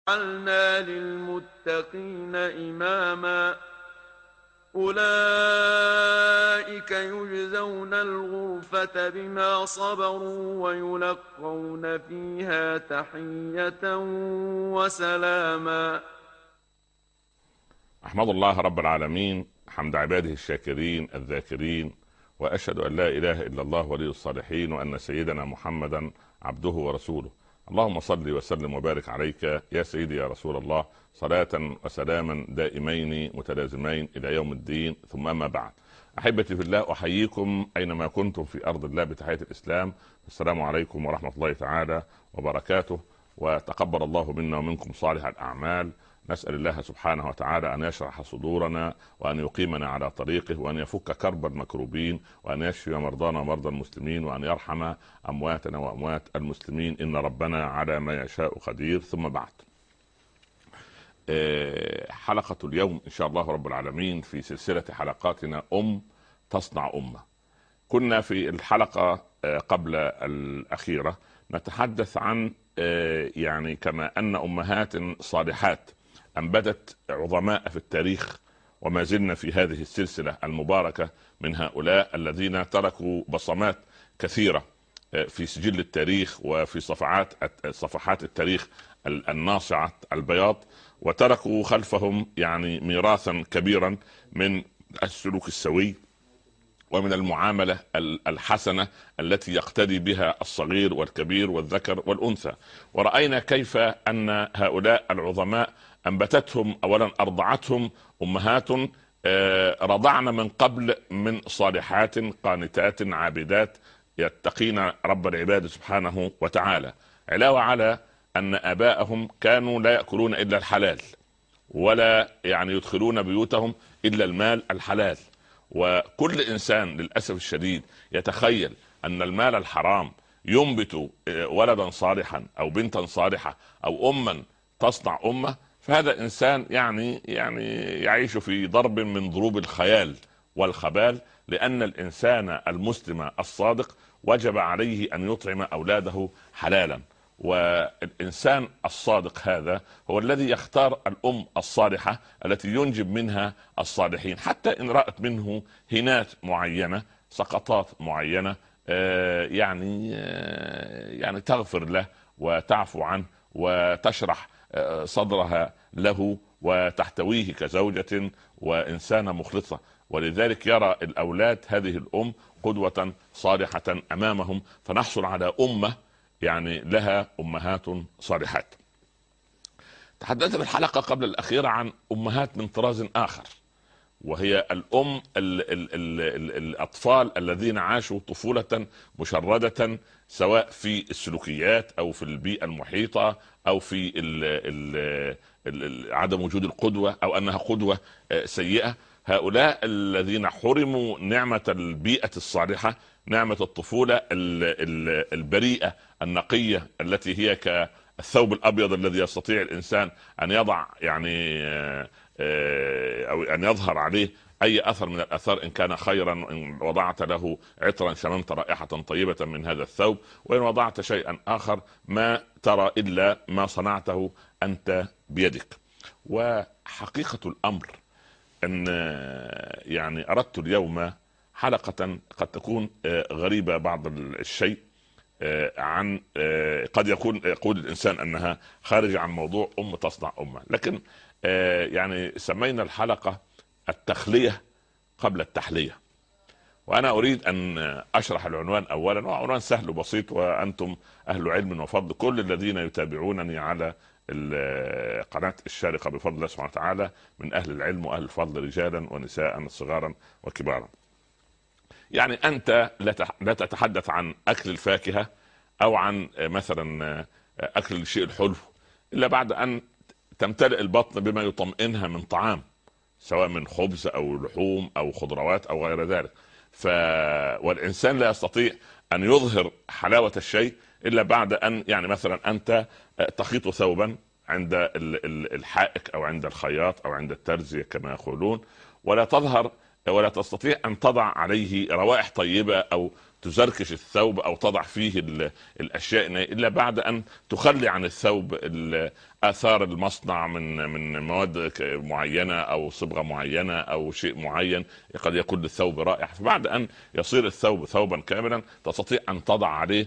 جعلنا للمتقين إماما أولئك يجزون الغرفة بما صبروا ويلقون فيها تحية وسلاما. أحمد الله رب العالمين حمد عباده الشاكرين الذاكرين، وأشهد أن لا إله إلا الله ولي الصالحين، وأن سيدنا محمدا عبده ورسوله. اللهم صل وسلم وبارك عليك يا سيدي يا رسول الله، صلاة وسلاما دائمين متلازمين إلى يوم الدين، ثم ما بعد. أحبتي في الله، أحييكم أينما كنتم في أرض الله بتحية الإسلام. السلام عليكم ورحمة الله تعالى وبركاته، وتقبل الله منا ومنكم صالح الأعمال. نسأل الله سبحانه وتعالى أن يشرح صدورنا، وأن يقيمنا على طريقه، وأن يفك كرب المكروبين، وأن يشفي مرضانا ومرضى المسلمين، وأن يرحم أمواتنا وأموات المسلمين، إن ربنا على ما يشاء قدير. ثم بعد، حلقة اليوم إن شاء الله رب العالمين في سلسلة حلقاتنا تصنع أمة. كنا في الحلقة قبل الأخيرة نتحدث عن يعني كما أن أمهات صالحات أنبتت عظماء في التاريخ، وما زلنا في هذه السلسلة المباركة من هؤلاء الذين تركوا بصمات كثيرة في سجل التاريخ وفي صفحات التاريخ الناصعة البياض، وتركوا خلفهم يعني ميراثا كبيرا من السلوك السوي ومن المعاملة الحسنة التي يقتدي بها الصغير والكبير والذكر والأنثى. ورأينا كيف أن هؤلاء العظماء أنبتتهم، أولا أرضعتهم أمهات رضعن من قبل من صالحات قانتات عابدات يتقين رب العباد سبحانه وتعالى، علاوة على أن آباءهم كانوا لا يأكلون إلا الحلال، ولا يعني يدخلون بيوتهم إلا المال الحلال. وكل إنسان للأسف الشديد يتخيل أن المال الحرام ينبت ولدا صالحا أو بنتا صالحة أو أما تصنع أمة، فهذا إنسان يعني يعيش في ضرب من ضروب الخيال والخبال، لأن الإنسان المسلم الصادق وجب عليه أن يطعم أولاده حلالا. والإنسان الصادق هذا هو الذي يختار الأم الصالحة التي ينجب منها الصالحين، حتى إن رأت منه هنات معينة، سقطات معينة، يعني تغفر له وتعفو عنه وتشرح صدرها له وتحتويه كزوجة وإنسانة مخلصة. ولذلك يرى الأولاد هذه الأم قدوة صالحة أمامهم، فنحصل على أمة يعني لها أمهات صالحات. تحدثت في الحلقة قبل الأخيرة عن أمهات من طراز آخر، وهي الأم الأطفال الذين عاشوا طفولة مشردة، سواء في السلوكيات أو في البيئة المحيطة أو في عدم وجود القدوة أو أنها قدوة سيئة. هؤلاء الذين حرموا نعمة البيئة الصالحة، نعمة الطفولة البريئة النقية التي هي كالثوب الأبيض الذي يستطيع الإنسان أن يضع يعني أو أن يظهر عليه أي أثر من الأثار، إن كان خيرا، إن وضعت له عطرا شممت رائحة طيبة من هذا الثوب، وإن وضعت شيئا آخر ما ترى إلا ما صنعته أنت بيدك. وحقيقة الأمر أن يعني أردت اليوم حلقة قد تكون غريبة بعض الشيء عن قد يقول الإنسان أنها خارجة عن موضوع تصنع أمة، لكن يعني سمينا الحلقة التخلية قبل التحلية. وأنا أريد أن أشرح العنوان أولا، وعنوان سهل وبسيط، وأنتم أهل علم وفضل، كل الذين يتابعونني على قناة الشارقة بفضل الله سبحانه وتعالى من أهل العلم وأهل الفضل، رجالا ونساء صغارا وكبارا. يعني أنت لا تتحدث عن أكل الفاكهة أو عن مثلا أكل الشيء الحلو إلا بعد أن تمتلئ البطن بما يطمئنها من طعام، سواء من خبز أو لحوم أو خضروات أو غير ذلك. والإنسان لا يستطيع أن يظهر حلاوة الشيء إلا بعد أن يعني مثلا أنت تخيط ثوبا عند الحائك أو عند الخياط أو عند الترزي كما يقولون، ولا تظهر ولا تستطيع أن تضع عليه روائح طيبة أو تزركش الثوب أو تضع فيه الأشياء إلا بعد أن تخلي عن الثوب آثار المصنع من مواد معينة أو صبغة معينة أو شيء معين قد يكون للثوب رائع. فبعد أن يصير الثوب ثوبا كاملا تستطيع أن تضع عليه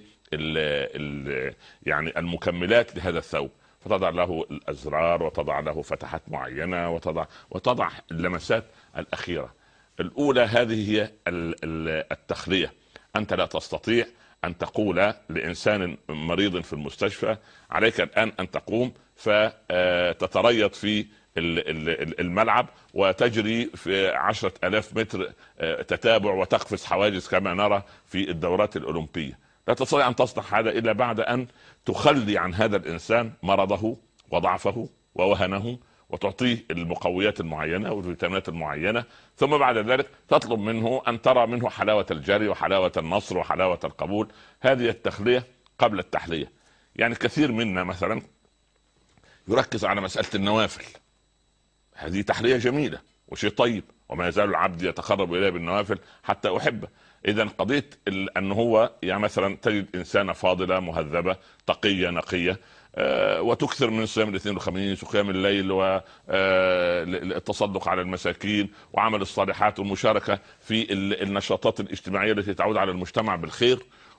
يعني المكملات لهذا الثوب، فتضع له الأزرار وتضع له فتحات معينة وتضع اللمسات الأخيرة الأولى. هذه هي التخلية. أنت لا تستطيع أن تقول لإنسان مريض في المستشفى عليك الآن أن تقوم فتتريض في الملعب وتجري في 10,000 متر تتابع وتقفز حواجز كما نرى في الدورات الأولمبية. لا تستطيع أن تصنع هذا إلا بعد أن تخلي عن هذا الإنسان مرضه وضعفه ووهنه وتعطيه المقويات المعينة والفيتامينات المعينة، ثم بعد ذلك تطلب منه أن ترى منه حلاوة الجري وحلاوة النصر وحلاوة القبول. هذه التخلية قبل التحلية. يعني كثير منا مثلا يركز على مسألة النوافل، هذه تحلية جميلة وشيء طيب، وما يزال العبد يتقرب إليه بالنوافل حتى أحبه. إذا قضية أن هو يعني مثلا تجد إنسانة فاضلة مهذبة تقية نقية وتكثر من صيام الاثنين والخميس وقيام الليل والتصدق على المساكين وعمل الصالحات والمشاركة في النشاطات الاجتماعية التي تعود على المجتمع بالخير،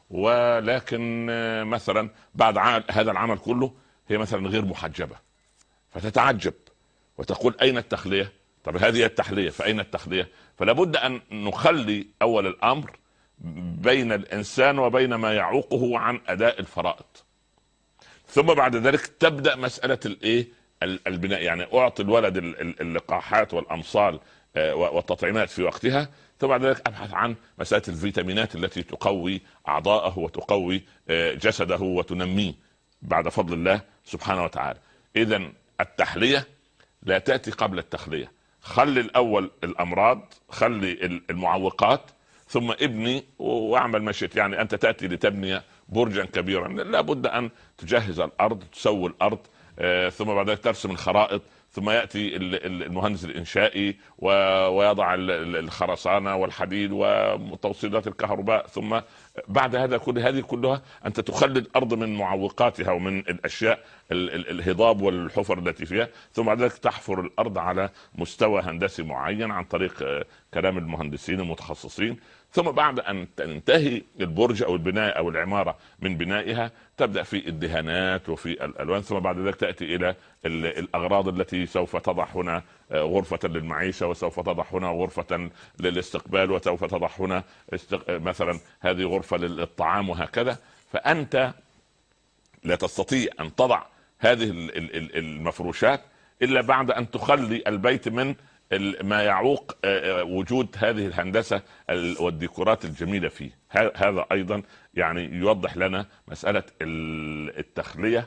ولكن مثلا بعد هذا العمل كله هي مثلا غير محجبة، فتتعجب وتقول أين التخلية؟ طب هذه التحلية، فأين التخلية؟ فلا بد أن نخلي أول الأمر بين الإنسان وبين ما يعوقه عن أداء الفرائض، ثم بعد ذلك تبدأ مسألة البناء. يعني أعطي الولد اللقاحات والأمصال والتطعيمات في وقتها، ثم بعد ذلك أبحث عن مسألة الفيتامينات التي تقوي أعضاءه وتقوي جسده وتنميه بعد فضل الله سبحانه وتعالى. إذن التحلية لا تأتي قبل التخلية. خلي الأول الأمراض، خلي المعوقات، ثم ابني واعمل مشيت. يعني أنت تأتي لتبني برجا كبيرا، لا بد أن تجهز الأرض، تسوي الأرض، ثم بعد ذلك ترسم الخرائط، ثم يأتي المهندس الإنشائي ويضع الخرسانة والحديد وتوصيلات الكهرباء، ثم بعد هذا هذه كلها أنت تخلي الأرض من معوقاتها ومن الأشياء الهضاب والحفر التي فيها، ثم بعد ذلك تحفر الأرض على مستوى هندسي معين عن طريق كلام المهندسين المتخصصين، ثم بعد أن تنتهي البرج أو البناء أو العمارة من بنائها تبدأ في الدهانات وفي الألوان، ثم بعد ذلك تأتي إلى الأغراض التي سوف تضع هنا غرفة للمعيشة، وسوف تضع هنا غرفة للاستقبال، وسوف تضع هنا مثلا هذه غرفة للطعام، وهكذا. فأنت لا تستطيع أن تضع هذه المفروشات إلا بعد أن تخلي البيت من ما يعوق وجود هذه الهندسة والديكورات الجميلة فيه. هذا أيضا يعني يوضح لنا مسألة التخلية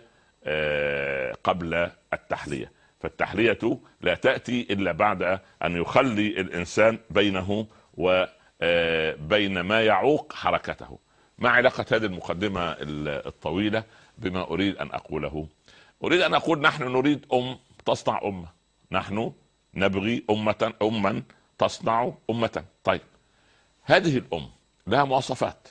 قبل التحلية. فالتحلية لا تأتي إلا بعد أن يخلي الإنسان بينه وبين ما يعوق حركته. ما علاقة هذه المقدمة الطويلة بما أريد أن أقوله؟ أريد أن أقول نحن نريد تصنع أمة، نحن نبغي أما تصنع أمة. طيب هذه الأم لها مواصفات،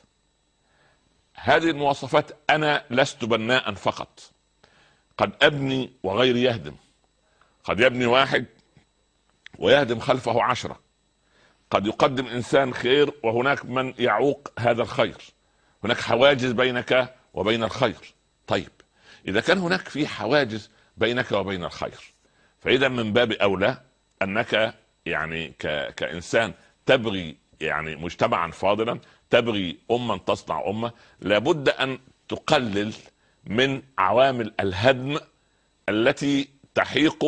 هذه المواصفات أنا لست بناء فقط، قد أبني وغيري يهدم، قد يبني واحد ويهدم خلفه 10، قد يقدم إنسان خير وهناك من يعوق هذا الخير، هناك حواجز بينك وبين الخير. طيب إذا كان هناك في حواجز بينك وبين الخير، فإذا من باب أولى أنك يعني كإنسان تبغي يعني مجتمعا فاضلا، تبغي أمة تصنع أمة، لابد أن تقلل من عوامل الهدم التي تحيق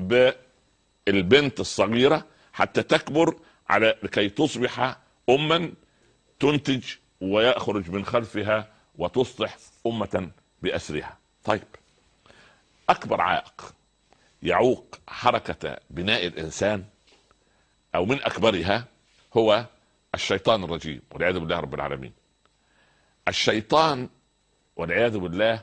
بالبنت الصغيرة حتى تكبر على لكي تصبح أما تنتج ويخرج من خلفها وتصبح أمة بأسرها. طيب أكبر عائق يعوق حركة بناء الإنسان أو من أكبرها هو الشيطان الرجيم والعياذ بالله رب العالمين. الشيطان والعياذ بالله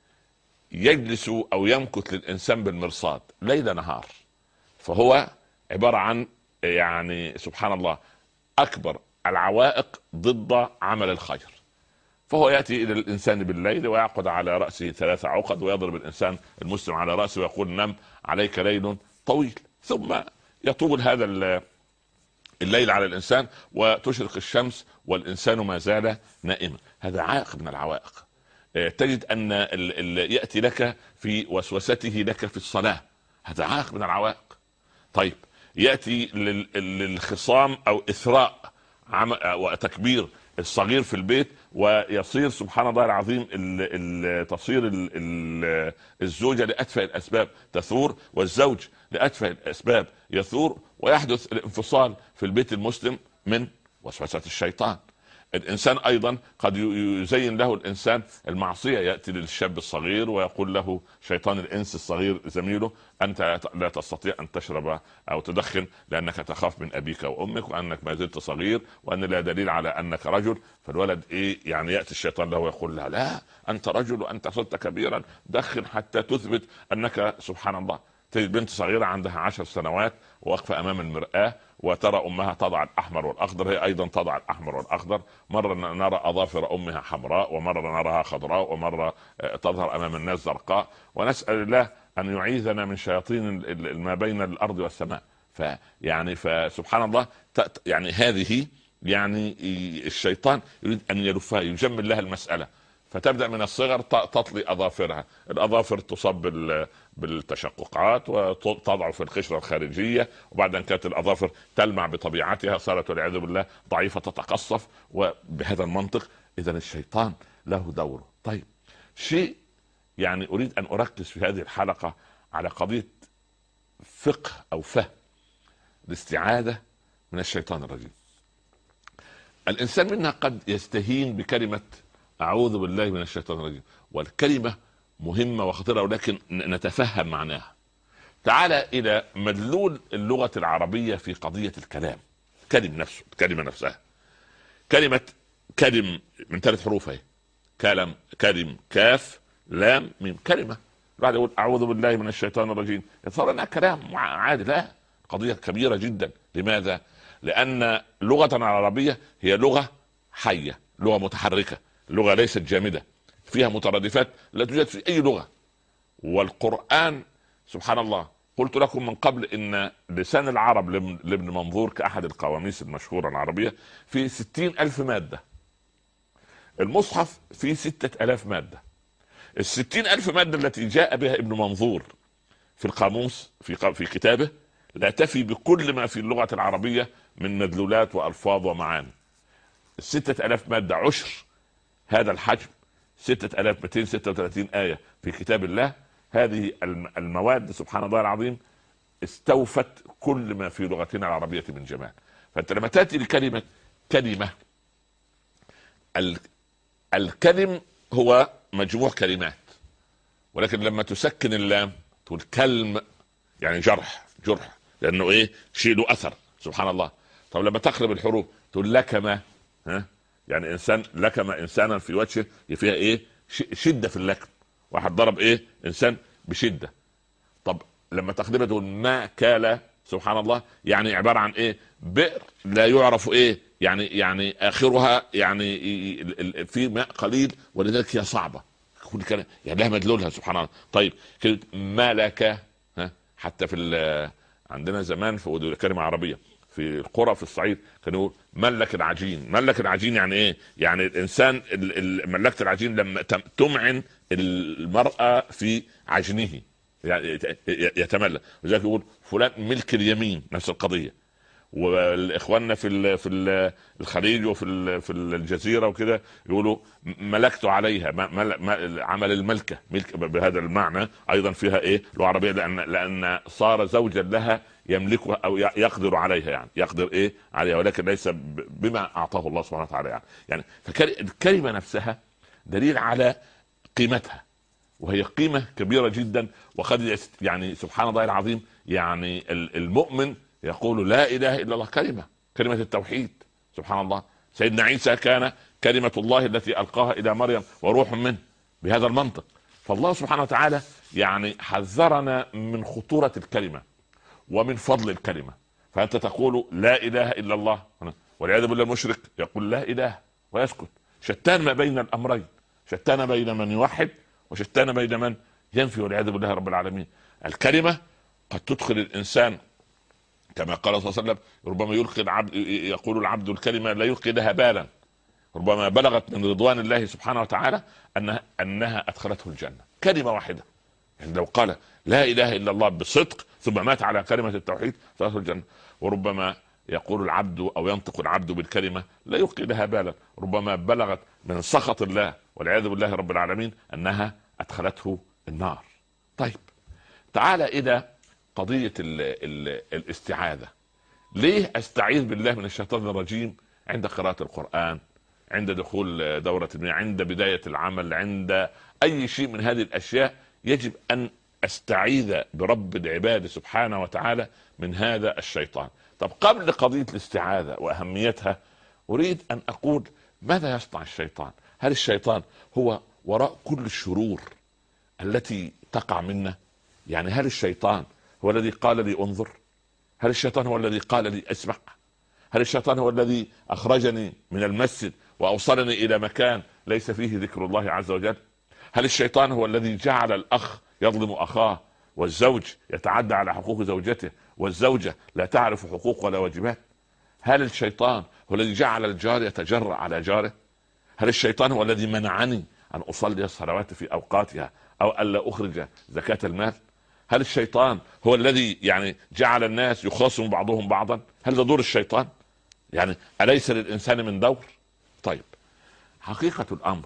يجلس أو يمكث للإنسان بالمرصاد ليل نهار، فهو عبارة عن يعني سبحان الله اكبر العوائق ضد عمل الخير. فهو ياتي الى الانسان بالليل ويعقد على راسه 3 عقد ويضرب الانسان المسلم على راسه ويقول نم عليك ليل طويل، ثم يطول هذا الليل على الانسان وتشرق الشمس والانسان ما زال نائما. هذا عائق من العوائق. تجد ان اللي ياتي لك في وسوسته لك في الصلاه، هذا عائق من العوائق. طيب ياتي للخصام او اثراء وتكبير الصغير في البيت، ويصير سبحان الله العظيم تصير الزوجة لأتفه الأسباب تثور، والزوج لأتفه الأسباب يثور، ويحدث الانفصال في البيت المسلم من وسوسة الشيطان. الإنسان أيضا قد يزين له الإنسان المعصية، يأتي للشاب الصغير ويقول له شيطان الإنس الصغير زميله أنت لا تستطيع أن تشرب أو تدخن لأنك تخاف من أبيك وأمك وأنك ما زلت صغير وأن لا دليل على أنك رجل. فالولد يعني يأتي الشيطان له ويقول له لا أنت رجل وأنت صرت كبيرا، دخن حتى تثبت أنك سبحان الله. تجد بنت صغيرة عندها 10 سنوات واقفة أمام المرآة وترى أمها تضع الأحمر والأخضر، هي أيضا تضع الأحمر والأخضر. مرة نرى أظافر أمها حمراء، ومرة نراها خضراء، ومرة تظهر أمام الناس زرقاء. ونسأل الله أن يعيذنا من شياطين ما بين الأرض والسماء. فسبحان الله يعني هذه يعني الشيطان يريد أن يلفها، يجمل لها المسألة، فتبدأ من الصغر تطلي أظافرها، الأظافر تصب بالتشققات وتضع في القشرة الخارجية، وبعد أن كانت الأظافر تلمع بطبيعتها صارت والعياذ بالله ضعيفة تتقصف، وبهذا المنطق إذا الشيطان له دوره. طيب شيء يعني أريد أن أركز في هذه الحلقة على قضية فقه أو فهم الاستعاذة من الشيطان الرجيم. الإنسان منا قد يستهين بكلمة أعوذ بالله من الشيطان الرجيم، والكلمة مهمة وخطيرة، ولكن نتفهم معناها. تعال إلى مدلول اللغة العربية في قضية الكلام. الكلمة نفسها كلمة كلم من 3 حروف اهي، كلم كاف لام ميم، كلمة. بعد يقول أعوذ بالله من الشيطان الرجيم يتصور أنها كلام عادي، لا، قضية كبيرة جدا. لماذا؟ لأن لغة العربية هي لغة حية، لغة متحركة، لغة ليست جامدة، فيها مترادفات لا توجد في أي لغة. والقرآن سبحان الله قلت لكم من قبل إن لسان العرب لابن منظور كأحد القواميس المشهورة العربية في 60,000 مادة، المصحف فيه 6,000 مادة. 60,000 مادة التي جاء بها ابن منظور في القاموس في كتابه لا تفي بكل ما في اللغة العربية من مدلولات وألفاظ ومعاني. 6,000 مادة عشر هذا الحجم، 6,236 آية في كتاب الله. هذه المواد سبحان الله العظيم استوفت كل ما في لغتنا العربية من جمال. فأنت لما تأتي لكلمة كلمة، الكلم هو مجموع كلمات، ولكن لما تسكن اللام تقول كلم يعني جرح، لأنه إيه شيء له أثر سبحان الله. طب لما تقلب الحروف تقول لكما، يعني إنسان لكما إنسانا في وجهه فيها إيه شدة في اللكم، واحد ضرب إيه إنسان بشدة. طب لما تقلبها تقول ما كال سبحان الله، يعني عبارة عن إيه بئر لا يعرف إيه يعني آخرها يعني في ماء قليل ولذلك هي صعبة، كل كلام يعني لها مدلولها سبحان الله. طيب كلمة ملكة، حتى في عندنا زمان في كلمة عربية في القرى في الصعيد كانوا يقول ملك العجين يعني ايه؟ يعني الانسان ملكت العجين لما تمعن المرأة في عجنه يعني يتملك، لذلك يقول فلان ملك اليمين، نفس القضية. والاخواننا في الخليج وفي الجزيره وكده يقولوا ملكت عليها، عمل الملكه ملك بهذا المعنى ايضا فيها ايه لغه عربيه، لان صار زوجا لها يملكها او يقدر عليها، يعني يقدر ايه عليها، ولكن ليس بما اعطاه الله سبحانه وتعالى. يعني فالكلمه نفسها دليل على قيمتها، وهي قيمه كبيره جدا. وقد يعني سبحان الله العظيم يعني المؤمن يقول لا إله إلا الله، كلمة التوحيد سبحان الله. سيدنا عيسى كان كلمة الله التي ألقاها إلى مريم وروح منه، بهذا المنطق. فالله سبحانه وتعالى يعني حذرنا من خطورة الكلمة ومن فضل الكلمة. فانت تقول لا اله الا الله، والعياذ بالله المشرك يقول لا اله ويسكت. شتان ما بين الامرين، شتان بين من يوحد وشتان بين من ينفي والعياذ بالله رب العالمين. الكلمه قد تدخل الانسان كما قال صلى الله عليه وسلم، ربما يلقي العبد، يقول العبد الكلمه لا يلقي لها بالا، ربما بلغت من رضوان الله سبحانه وتعالى انها ادخلته الجنه. كلمه واحده، يعني لو قال لا اله الا الله بصدق ثم مات على كلمه التوحيد فدخل الجنه. وربما يقول العبد او ينطق العبد بالكلمه لا يلقي لها بالا، ربما بلغت من سخط الله والعياذ بالله رب العالمين انها ادخلته النار. طيب تعال الى قضيه الاستعاذه. ليه استعيذ بالله من الشيطان الرجيم عند قراءه القران، عند دخول دورة المياه، عند بداية العمل، عند أي شيء من هذه الأشياء يجب أن أستعيذ برب العباد سبحانه وتعالى من هذا الشيطان. طب قبل قضية الاستعاذة وأهميتها أريد أن أقول ماذا يصنع الشيطان؟ هل الشيطان هو وراء كل الشرور التي تقع منا؟ يعني هل الشيطان هو الذي قال لي انظر؟ هل الشيطان هو الذي قال لي اسمع؟ هل الشيطان هو الذي أخرجني من المسجد وأوصلني إلى مكان ليس فيه ذكر الله عز وجل؟ هل الشيطان هو الذي جعل الأخ يظلم أخاه، والزوج يتعدى على حقوق زوجته، والزوجة لا تعرف حقوق ولا واجبات؟ هل الشيطان هو الذي جعل الجار يتجرأ على جاره؟ هل الشيطان هو الذي منعني أن أصلي الصلوات في أوقاتها أو ألا أخرج زكاة المال؟ هل الشيطان هو الذي يعني جعل الناس يخاصم بعضهم بعضا؟ هل ده دور الشيطان؟ يعني أليس للإنسان من دور؟ طيب حقيقة الأمر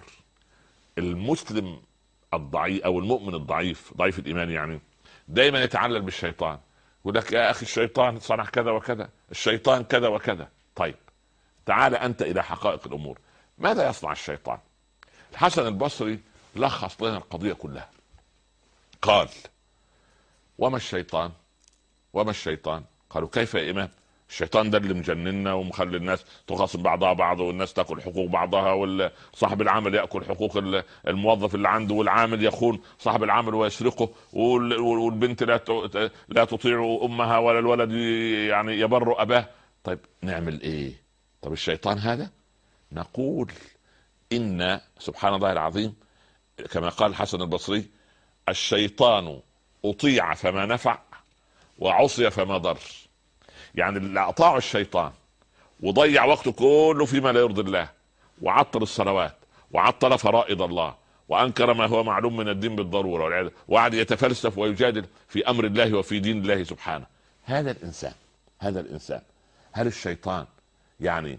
المسلم الضعيف أو المؤمن الضعيف ضعيف الإيمان يعني دائما يتعلل بالشيطان، يقول لك يا أخي الشيطان صنع كذا وكذا، الشيطان كذا وكذا. طيب تعال أنت إلى حقائق الأمور. ماذا يصنع الشيطان؟ الحسن البصري لخص لنا القضية كلها، قال وما الشيطان؟ وما الشيطان؟ قالوا كيف يا إمام؟ الشيطان ده اللي مجننا ومخلي الناس تخاصم بعضها بعض، والناس تاكل حقوق بعضها، وصاحب العمل ياكل حقوق الموظف اللي عنده، والعامل يخون صاحب العمل ويسرقه، والبنت لا تطيع امها ولا الولد يعني يبر اباه. طيب نعمل ايه؟ طب الشيطان هذا نقول ان سبحان الله العظيم كما قال الحسن البصري الشيطان اطيع فما نفع وعصي فما ضر. يعني اللي اطاعوا الشيطان وضيع وقته كله فيما لا يرضي الله، وعطل الصلوات، وعطل فرائض الله، وانكر ما هو معلوم من الدين بالضروره، وقعد يتفلسف ويجادل في امر الله وفي دين الله سبحانه. هذا الانسان هل الشيطان يعني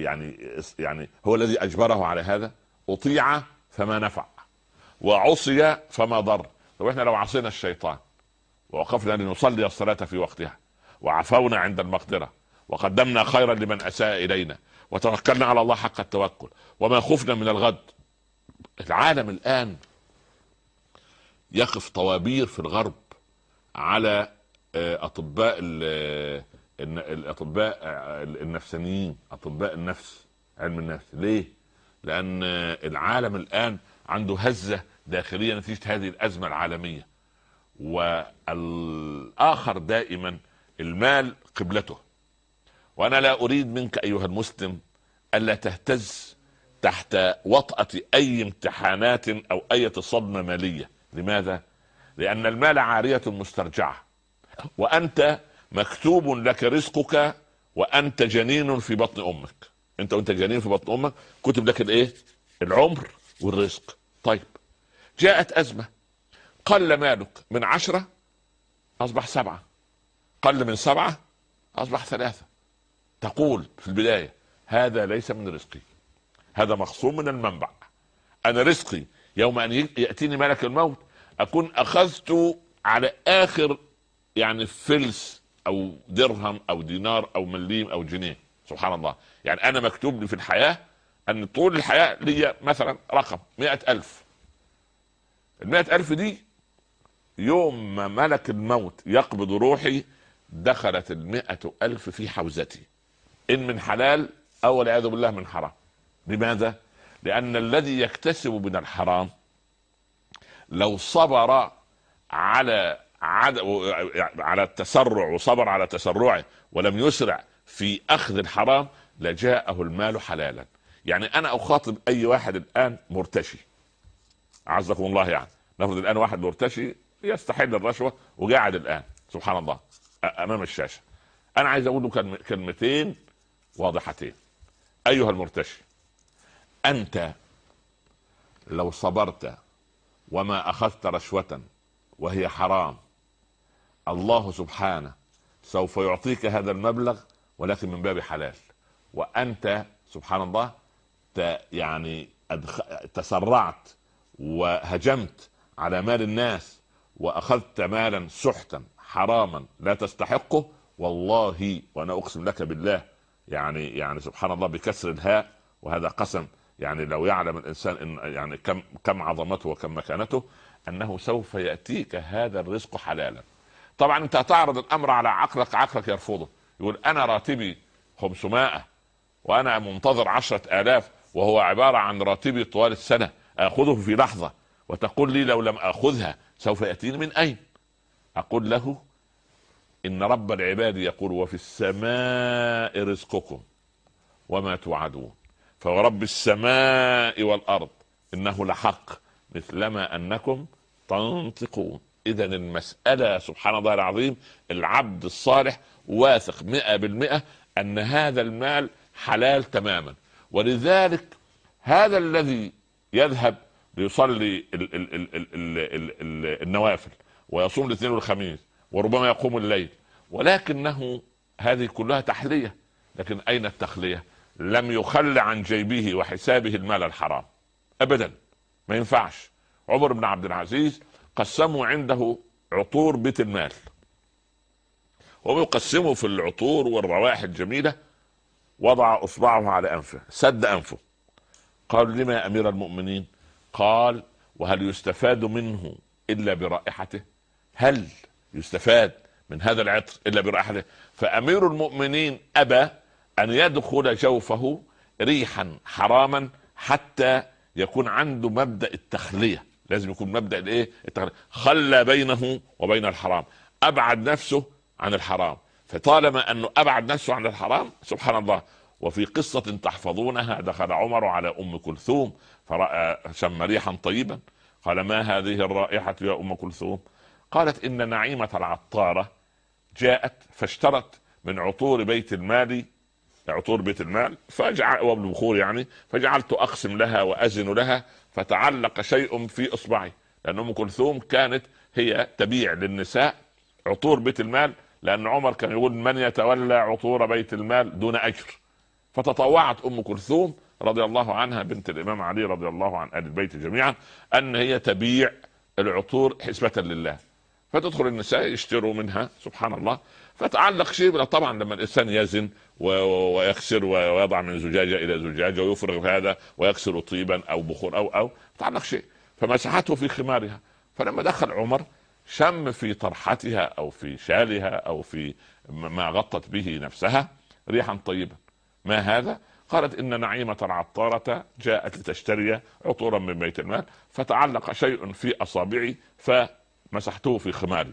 هو الذي اجبره على هذا؟ اطيع فما نفع وعصي فما ضر. طب احنا لو عصينا الشيطان ووقفنا لنصلي الصلاه في وقتها، وعفونا عند المقدرة، وقدمنا خيرا لمن أساء إلينا، وتوكلنا على الله حق التوكل، وما خفنا من الغد. العالم الآن يقف طوابير في الغرب على أطباء النفسانيين، أطباء النفس، علم النفس. ليه؟ لأن العالم الآن عنده هزة داخلية نتيجة هذه الأزمة العالمية، والآخر دائما المال قبلته. وانا لا اريد منك ايها المسلم الا تهتز تحت وطأة اي امتحانات او اي صدمة مالية. لماذا؟ لان المال عارية مسترجعة، وانت مكتوب لك رزقك وانت جنين في بطن امك. انت وانت جنين في بطن امك كتب لك الايه؟ العمر والرزق. طيب جاءت ازمة، قل مالك من 10 اصبح 7، قل من 7 أصبح 3. تقول في البداية هذا ليس من رزقي، هذا مخصوم من المنبع. أنا رزقي يوم أن يأتيني ملك الموت أكون أخذت على آخر يعني فلس أو درهم أو دينار أو مليم أو جنيه. سبحان الله. يعني أنا مكتوب لي في الحياة أن طول الحياة لي مثلا رقم 100,000. 100,000 دي يوم ما ملك الموت يقبض روحي دخلت 100,000 في حوزتي، إن من حلال أو والعياذ بالله من حرام. لماذا؟ لأن الذي يكتسب من الحرام لو صبر على على التسرع وصبر على تسرعه ولم يسرع في اخذ الحرام لجاءه المال حلالا. يعني انا اخاطب اي واحد الان مرتشي، اعزكم الله، يعني نفرض الان واحد مرتشي يستحل الرشوه وقاعد الان سبحان الله امام الشاشه، انا عايز اقول له كلمتين واضحتين. ايها المرتشي، انت لو صبرت وما اخذت رشوه وهي حرام، الله سبحانه سوف يعطيك هذا المبلغ ولكن من باب حلال. وانت سبحان الله يعني تسرعت وهجمت على مال الناس واخذت مالا سحتا حراما لا تستحقه، والله وانا اقسم لك بالله، يعني سبحان الله بكسر الهاء، وهذا قسم، يعني لو يعلم الانسان ان يعني كم عظمته وكم مكانته، انه سوف ياتيك هذا الرزق حلالا. طبعا انت تعرض الامر على عقلك يرفضه، يقول انا راتبي 500 وانا منتظر 10,000 وهو عبارة عن راتبي طوال السنة اخذه في لحظة، وتقول لي لو لم اخذها سوف يأتيني من اين؟ اقول له ان رب العباد يقول وفي السماء رزقكم وما توعدون، فورب السماء والارض انه لحق مثلما انكم تنطقون. اذا المسألة سبحان الله العظيم العبد الصالح واثق 100% ان هذا المال حلال تماما. ولذلك هذا الذي يذهب ليصلي النوافل ويصوم الاثنين والخميس وربما يقوم الليل، ولكنه هذه كلها تحلية، لكن اين التخلية؟ لم يخل عن جيبه وحسابه المال الحرام ابدا، ما ينفعش. عمر بن عبد العزيز قسموا عنده عطور بيت المال، ويقسموا في العطور والروائح الجميلة، وضع اصبعه على انفه سد انفه. قالوا لما يا امير المؤمنين؟ قال وهل يستفاد منه الا برائحته؟ هل يستفاد من هذا العطر الا برائحته؟ فامير المؤمنين ابى ان يدخل جوفه ريحا حراما حتى يكون عنده مبدأ التخلية. لازم يكون مبدأ الايه؟ التخلية. خلى بينه وبين الحرام، ابعد نفسه عن الحرام. فطالما انه ابعد نفسه عن الحرام سبحان الله. وفي قصة تحفظونها دخل عمر على ام كلثوم فرأى شم ريحا طيبا، قال ما هذه الرائحة يا ام كلثوم؟ قالت ان نعيمة العطارة جاءت فاشترت من عطور بيت المال، عطور بيت المال، والبخور يعني، فجعلت اقسم لها وازن لها فتعلق شيء في اصبعي، لان ام كلثوم كانت هي تبيع للنساء عطور بيت المال، لان عمر كان يقول من يتولى عطور بيت المال دون اجر. فتطوعت ام كلثوم رضي الله عنها بنت الامام علي رضي الله عن ال البيت جميعا ان هي تبيع العطور حسبة لله، فتدخل النساء يشتروا منها سبحان الله. فتعلق شيء، طبعا لما الانسان يزن ويكسر ويضع من زجاجة الى زجاجة ويفرغ هذا ويكسر طيبا او بخور او تعلق شيء، فمسحته في خمارها. فلما دخل عمر شم في طرحتها او في شالها او في ما غطت به نفسها ريحا طيبا. ما هذا؟ قالت ان نعيمة العطارة جاءت لتشتري عطورا من بيت المال، فتعلق شيء في اصابعي فمسحته في خماري.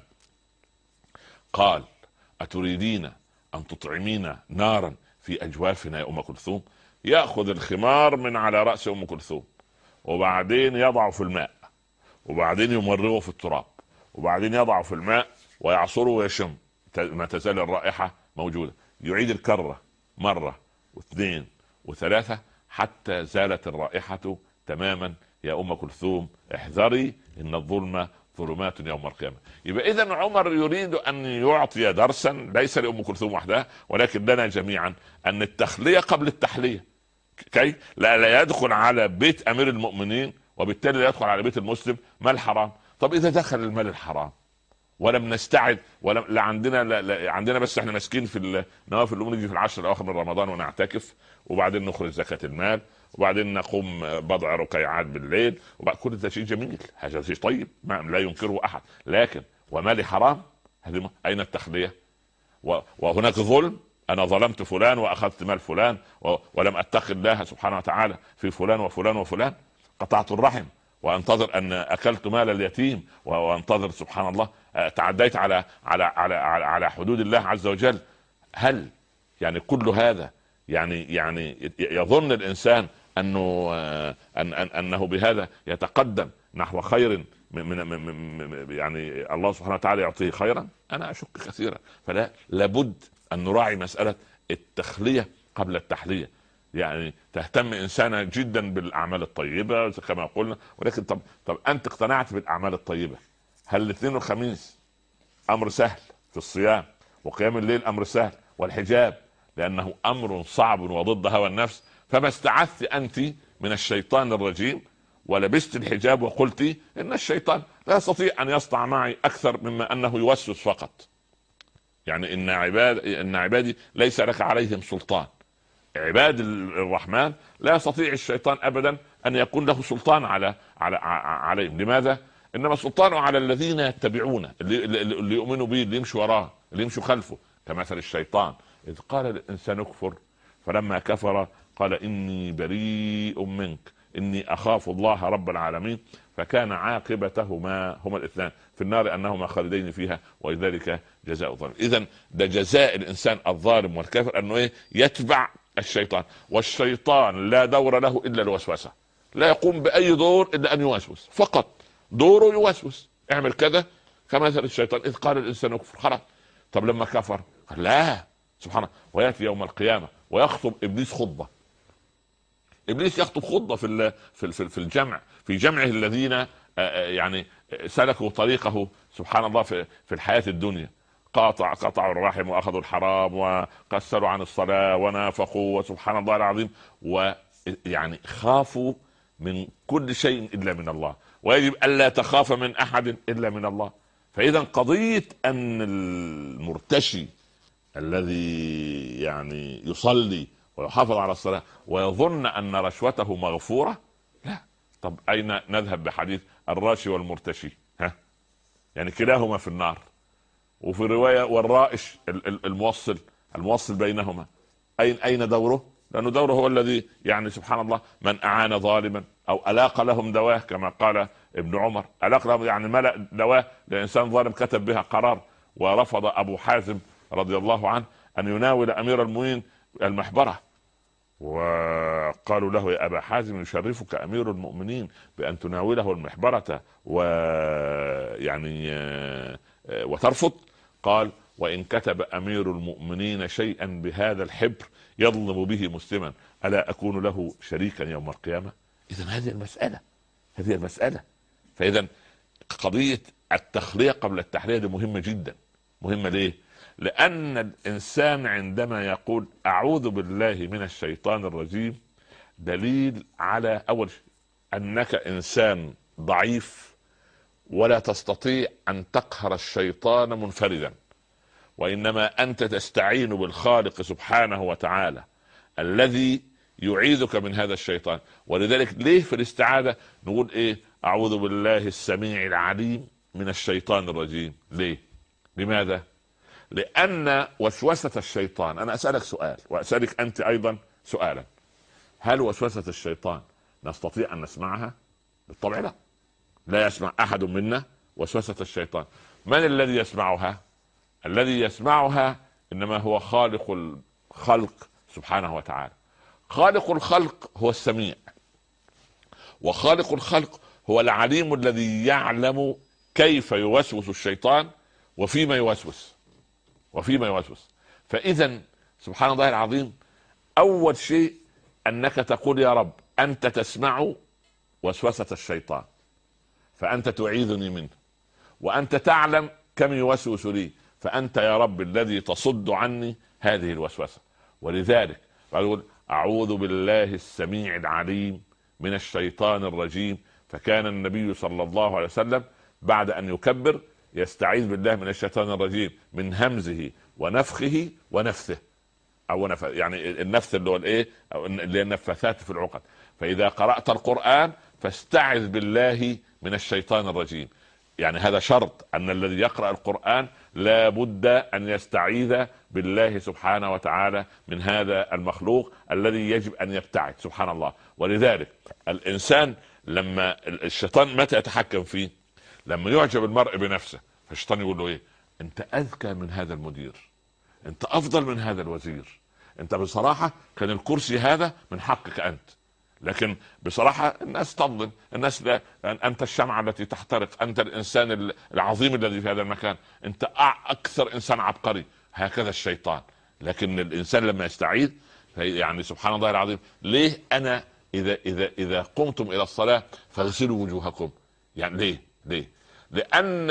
قال اتريدين ان تطعمين نارا في اجوافنا يا ام كلثوم؟ ياخذ الخمار من على راس ام كلثوم وبعدين يضعه في الماء وبعدين يمرغه في التراب وبعدين يضعه في الماء ويعصره ويشم، ما تزال الرائحة موجودة. يعيد الكرة مرة واثنين وثلاثة حتى زالت الرائحة تماما. يا ام كلثوم احذري ان الظلم ظلمات يوم القيامة. يبقى اذا عمر يريد ان يعطي درسا ليس لام كلثوم وحدها ولكن لنا جميعا، ان التخلية قبل التحلية، كي لا يدخل على بيت امير المؤمنين وبالتالي لا يدخل على بيت المسلم مال حرام. طب اذا دخل المال الحرام ولم نستعد ولم لا عندنا لا عندنا بس احنا ماسكين في النوافل اللي نيجي في العشر الاواخر من رمضان ونعتكف وبعدين نخرج زكاة المال وبعدين نقوم بضع ركيعات بالليل وبعد كل ده شيء جميل، هذا شيء طيب ما لا ينكره احد، لكن ومال حرام هذه اين التخلية؟ وهناك ظلم، انا ظلمت فلان واخذت مال فلان ولم اتقي الله سبحانه وتعالى في فلان وفلان وفلان، قطعت الرحم وانتظر ان اكلت مال اليتيم وانتظر سبحان الله تعديت على حدود الله عز وجل. هل يعني كل هذا يعني يظن الانسان انه بهذا يتقدم نحو خير يعني الله سبحانه وتعالى يعطيه خيرا؟ انا اشك كثيرا. فلا لابد ان نراعي مساله التخليه قبل التحليه. يعني تهتم انسانه جدا بالاعمال الطيبه كما قلنا، ولكن طب انت اقتنعت بالاعمال الطيبه؟ هل الاثنين والخميس امر سهل في الصيام، وقيام الليل امر سهل، والحجاب لانه امر صعب وضد هوى النفس، فما استعذت انت من الشيطان الرجيم ولبست الحجاب وقلت ان الشيطان لا يستطيع ان يصنع معي اكثر مما انه يوسوس فقط. يعني ان عبادي ليس لك عليهم سلطان. عباد الرحمن لا يستطيع الشيطان ابدا ان يكون له سلطان عليهم. لماذا؟ انما سلطانه على الذين يتبعونه، اللي يؤمنوا به، اللي يمشوا وراه، اللي يمشوا خلفه. كمثل الشيطان اذ قال الانسان اكفر فلما كفر قال اني بريء منك اني اخاف الله رب العالمين فكان عاقبتهما هما الاثنان في النار انهما خالدين فيها وذلك جزاء الظالم. اذا ده جزاء الانسان الظالم والكافر انه يتبع الشيطان، والشيطان لا دور له الا الوسوسه، لا يقوم باي دور الا ان يوسوس فقط. دوره يوسوس، اعمل كذا كمثل الشيطان اذ قال الانسان اكفر. خلاص. طب لما كفر قال لا سبحانه، وياتي يوم القيامه ويخطب ابليس خطبه. ابليس يخطب خطبه في الجمع، في جمعه الذين يعني سلكوا طريقه سبحان الله في الحياه الدنيا. قطعوا الرحم واخذوا الحرام وقسروا عن الصلاه ونافقوا وسبحان الله العظيم، ويعني خافوا من كل شيء الا من الله، ويجب الا تخاف من احد الا من الله. فاذا قضيه ان المرتشي الذي يعني يصلي ويحافظ على الصلاه ويظن ان رشوته مغفوره، لا. طب اين نذهب بحديث الراشي والمرتشي؟ يعني كلاهما في النار. وفي روايه والرائش الموصل بينهما، اين دوره؟ لانه دوره هو الذي يعني سبحان الله من اعان ظالما او الاق لهم دواه كما قال ابن عمر. الاق لهم يعني ملأ دواه لانسان ظالم كتب بها قرار، ورفض ابو حازم رضي الله عنه ان يناول امير المؤمنين المحبره، وقالوا له يا ابا حازم يشرفك امير المؤمنين بان تناوله المحبره ويعني وترفض؟ قال وان كتب امير المؤمنين شيئا بهذا الحبر يظلم به مسلما الا اكون له شريكا يوم القيامه؟ اذا هذه المساله. فاذا قضيه التخليه قبل التحليه دي مهمه جدا. مهمه ليه؟ لان الانسان عندما يقول اعوذ بالله من الشيطان الرجيم دليل على اول شيء انك انسان ضعيف ولا تستطيع ان تقهر الشيطان منفردا، وانما انت تستعين بالخالق سبحانه وتعالى الذي يعيذك من هذا الشيطان. ولذلك ليه في الاستعاذة نقول اعوذ بالله السميع العليم من الشيطان الرجيم؟ ليه؟ لماذا؟ لان وسوسة الشيطان، انا اسألك سؤال واسألك انت ايضا سؤالا، هل وسوسة الشيطان نستطيع ان نسمعها؟ بالطبع لا. لا يسمع احد منا وسوسة الشيطان. من الذي يسمعها؟ الذي يسمعها انما هو خالق الخلق سبحانه وتعالى. خالق الخلق هو السميع، وخالق الخلق هو العليم الذي يعلم كيف يوسوس الشيطان وفيما يوسوس. فاذا سبحان الله العظيم اول شيء انك تقول يا رب انت تسمع وسوسة الشيطان فانت تعيذني منه، وانت تعلم كم يوسوس لي فانت يا رب الذي تصد عني هذه الوسوسة. ولذلك يقول اعوذ بالله السميع العليم من الشيطان الرجيم. فكان النبي صلى الله عليه وسلم بعد ان يكبر يستعيذ بالله من الشيطان الرجيم من همزه ونفخه ونفثه، او يعني النفث اللي هو اللي هي النفثات في العقد. فاذا قرأت القرآن فاستعذ بالله من الشيطان الرجيم. يعني هذا شرط ان الذي يقرأ القرآن لا بد ان يستعيذ بالله سبحانه وتعالى من هذا المخلوق الذي يجب ان يبتعد سبحان الله. ولذلك الانسان لما الشيطان متى يتحكم فيه؟ لما يعجب المرء بنفسه فالشيطان يقول له ايه؟ انت اذكى من هذا المدير، انت افضل من هذا الوزير، انت بصراحة كان الكرسي هذا من حقك انت، لكن بصراحة الناس تظلم، الناس لا، انت الشمعة التي تحترق، انت الانسان العظيم الذي في هذا المكان، انت اكثر انسان عبقري. هكذا الشيطان. لكن الانسان لما يستعيذ يعني سبحان الله العظيم، ليه انا اذا قمتم الى الصلاة فاغسلوا وجوهكم؟ يعني ليه؟ لان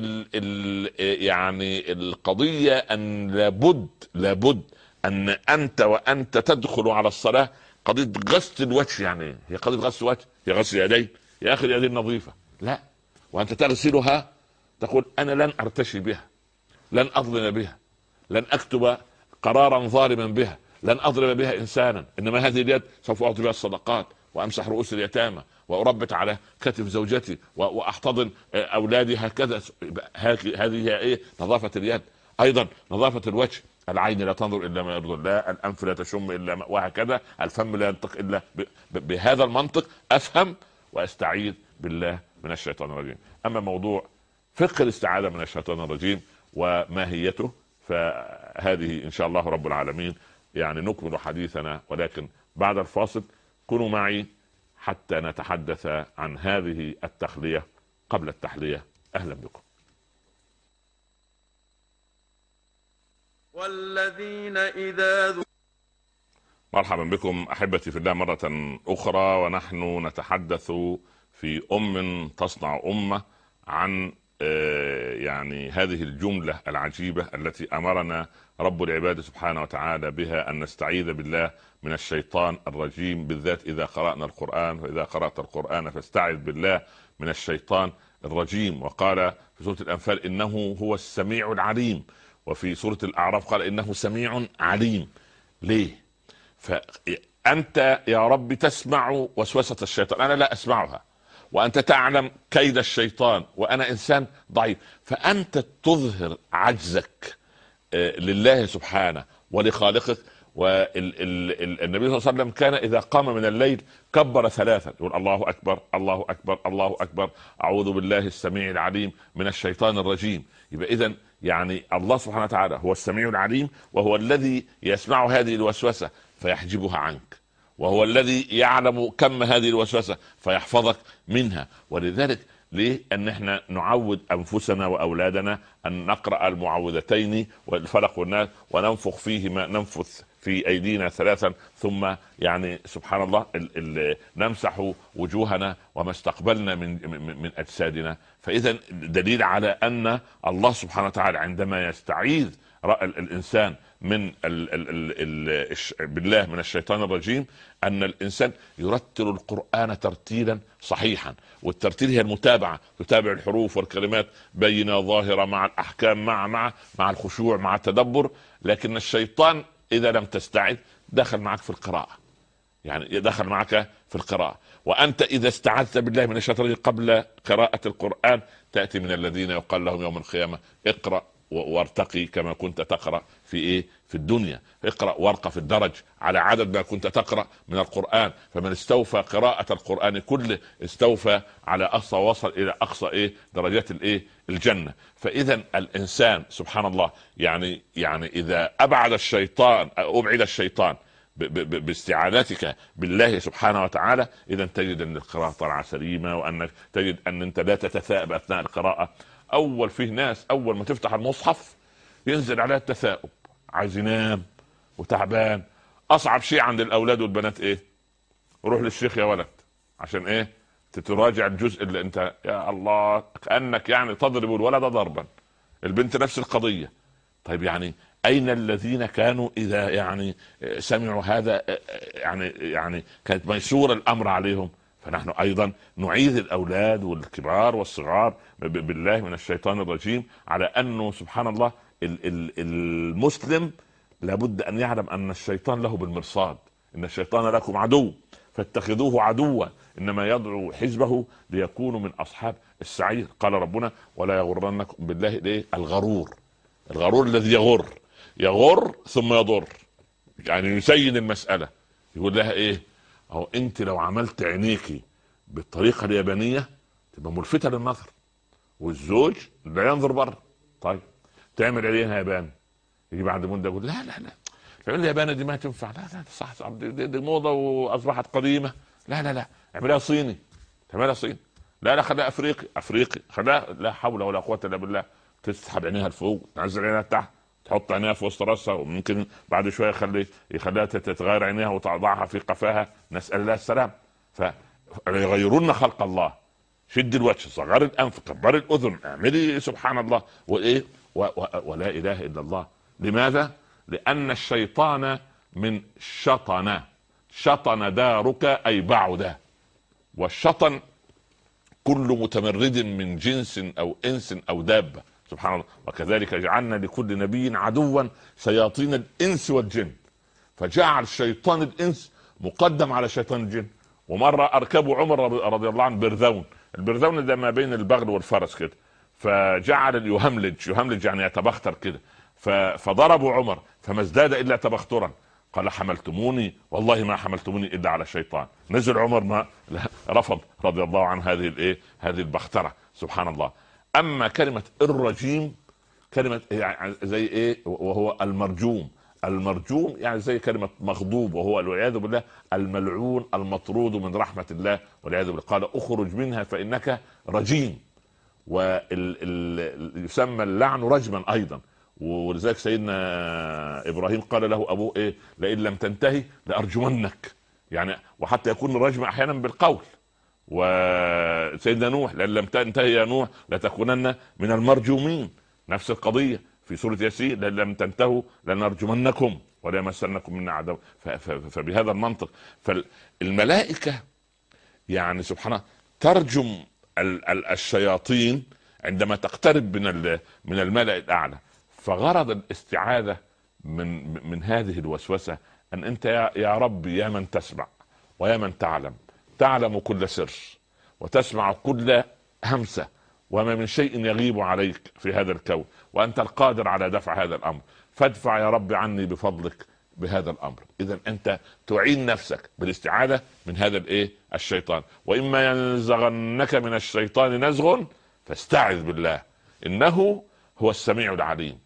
يعني القضية ان لابد ان انت وانت تدخل على الصلاة قضية غسل الوجه. يعني هي قضية غسل الوجه، هي غسل اليدين، يا اخي اليدين نظيفة، لا، وانت تغسلها تقول انا لن ارتشي بها، لن اظلم بها، لن اكتب قرارا ظالما بها، لن اضرب بها انسانا، انما هذه اليد سوف اعطي بها الصدقات، وامسح رؤوس اليتامى، واربت على كتف زوجتي، واحتضن اولادي. هكذا هذه هي ايه؟ نظافة اليد. ايضا نظافة الوجه، العين لا تنظر الا ما يرضي الله، الانف لا تشم الا ما، وهكذا الفم لا ينطق الا بهذا المنطق. افهم واستعيذ بالله من الشيطان الرجيم. اما موضوع فقه الاستعاذة من الشيطان الرجيم وماهيته فهذه ان شاء الله رب العالمين يعني نكمل حديثنا، ولكن بعد الفاصل. كونوا معي حتى نتحدث عن هذه التخلية قبل التحلية. اهلا بكم. والذين إذا مرحبا بكم احبتي في الله مرة اخرى، ونحن نتحدث في تصنع امة عن يعني هذه الجملة العجيبة التي امرنا رب العباد سبحانه وتعالى بها، ان نستعيذ بالله من الشيطان الرجيم، بالذات اذا قرأنا القرآن. فاذا قرأت القرآن فاستعذ بالله من الشيطان الرجيم. وقال في سورة الانفال انه هو السميع العليم، وفي سورة الاعراف قال انه سميع عليم. ليه؟ فأنت يا رب تسمع وسوسة الشيطان، أنا لا أسمعها، وأنت تعلم كيد الشيطان وأنا إنسان ضعيف، فأنت تظهر عجزك لله سبحانه ولخالقك. والنبي صلى الله عليه وسلم كان إذا قام من الليل كبر ثلاثا، يقول الله أكبر الله أكبر الله أكبر، أعوذ بالله السميع العليم من الشيطان الرجيم. يبقى إذن يعني الله سبحانه وتعالى هو السميع العليم، وهو الذي يسمع هذه الوسوسة فيحجبها عنك، وهو الذي يعلم كم هذه الوسوسة فيحفظك منها. ولذلك ليه ان احنا نعود انفسنا واولادنا ان نقرأ المعوذتين والفلق والناس، وننفخ فيهما، ننفث في ايدينا ثلاثا، ثم يعني سبحان الله نمسح وجوهنا وما استقبلنا من اجسادنا. فاذا دليل على ان الله سبحانه وتعالى عندما يستعيذ الانسان من بالله من الشيطان الرجيم، ان الانسان يرتل القرآن ترتيلا صحيحا. والترتيل هي المتابعة، تتابع الحروف والكلمات بينة ظاهرة مع الاحكام مع الخشوع مع التدبر. لكن الشيطان اذا لم تستعذ دخل معك في القراءة، يعني دخل معك في القراءة. وانت اذا استعذت بالله من الشيطان قبل قراءة القرآن تأتي من الذين يقال لهم يوم القيامة اقرأ وارتقي كما كنت تقرأ في الدنيا، اقرأ وارقى في الدرج على عدد ما كنت تقرأ من القرآن. فمن استوفى قراءة القرآن كله استوفى على أقصى، وصل إلى أقصى درجات الجنة. فإذا الإنسان سبحان الله يعني إذا أبعد الشيطان أو أبعد الشيطان باستعانتك بالله سبحانه وتعالى، إذا تجد أن القراءة طلعة سليمة، وأنك تجد أن أنت لا تتثاءب أثناء القراءة. فيه ناس أول ما تفتح المصحف ينزل عليها التثاؤب، عايز ينام وتعبان. أصعب شيء عند الأولاد والبنات روح للشيخ يا ولد، عشان تتراجع الجزء اللي أنت يا الله كأنك يعني تضرب الولد ضربا، البنت نفس القضية. طيب يعني أين الذين كانوا إذا يعني سمعوا هذا يعني كانت ميسور الأمر عليهم؟ فنحن أيضا نعيذ الأولاد والكبار والصغار بالله من الشيطان الرجيم، على أنه سبحان الله المسلم لابد أن يعلم أن الشيطان له بالمرصاد، إن الشيطان لكم عدو فاتخذوه عدوا، إنما يدعو حزبه ليكونوا من أصحاب السعير. قال ربنا ولا يغرنكم بالله الغرور الذي يغر ثم يضر، يعني يسين المسألة. يقول لها أو أنت لو عملت عينيكي بالطريقة اليابانية تبقى ملفتة للنظر، والزوج لا ينظر بره. طيب تعمل عليها يابان، يجي بعد مده يقول لا لا لا العمله اليابانيه دي ما تنفع، لا لا صح دي موضه واصبحت قديمه، لا لا لا اعملها صيني، تعملها صيني، لا لا خليها افريقي خليها، لا حول ولا قوه الا بالله. تسحب عينيها لفوق، تنزل عينيها تحت، تحط عينيها في وسط راسها، وممكن بعد شويه يخليها تتغير عينيها وتضعها في قفاها، نسال الله السلام. فيغيرون خلق الله، شد الوجه، صغر الانف، كبر الاذن، اعملي سبحان الله وايه ولا اله الا الله. لماذا؟ لان الشيطان من شطن دارك اي بعد، والشطن كل متمرد من جنس او انس او دابه، سبحان الله. وكذلك جعلنا لكل نبي عدوا شياطين الانس والجن، فجعل شيطان الانس مقدم على شيطان الجن. ومره اركبوا عمر رضي الله عنه برذون، البرذون ده ما بين البغل والفرس كده، فجعل يهملج يعني يتبختر كده، فضربوا عمر فما ازداد الا تبخترا، قال حملتموني والله ما حملتموني الا على الشيطان. نزل عمر ما رفض رضي الله عن هذه البختره، سبحان الله. اما كلمه الرجيم كلمه يعني زي ايه، وهو المرجوم يعني زي كلمه مغضوب، وهو والعياذ بالله الملعون المطرود من رحمه الله والعياذ بالله. قال اخرج منها فانك رجيم. ويسمى اللعن رجما ايضا، ولذلك سيدنا ابراهيم قال له ابوه ايه، لئن لم تنتهي لارجمنك، يعني وحتى يكون الرجم احيانا بالقول. وسيدنا نوح لئن لم تنتهي يا نوح لتكونن من المرجومين، نفس القضيه في سوره ياسين، لئن لم تنتهوا لنرجمنكم وليمسنكم منا عذاب. فبهذا المنطق فالملائكه يعني سبحانه ترجم الشياطين عندما تقترب من الملأ الاعلى. فغرض الاستعاذة من هذه الوسوسة ان انت يا رب يا من تسمع ويا من تعلم كل سر وتسمع كل همسة، وما من شيء يغيب عليك في هذا الكون، وانت القادر على دفع هذا الامر، فادفع يا رب عني بفضلك بهذا الامر. اذا انت تعين نفسك بالاستعاذة من هذا الشيطان. واما ينزغنك من الشيطان نزغ فاستعذ بالله انه هو السميع العليم،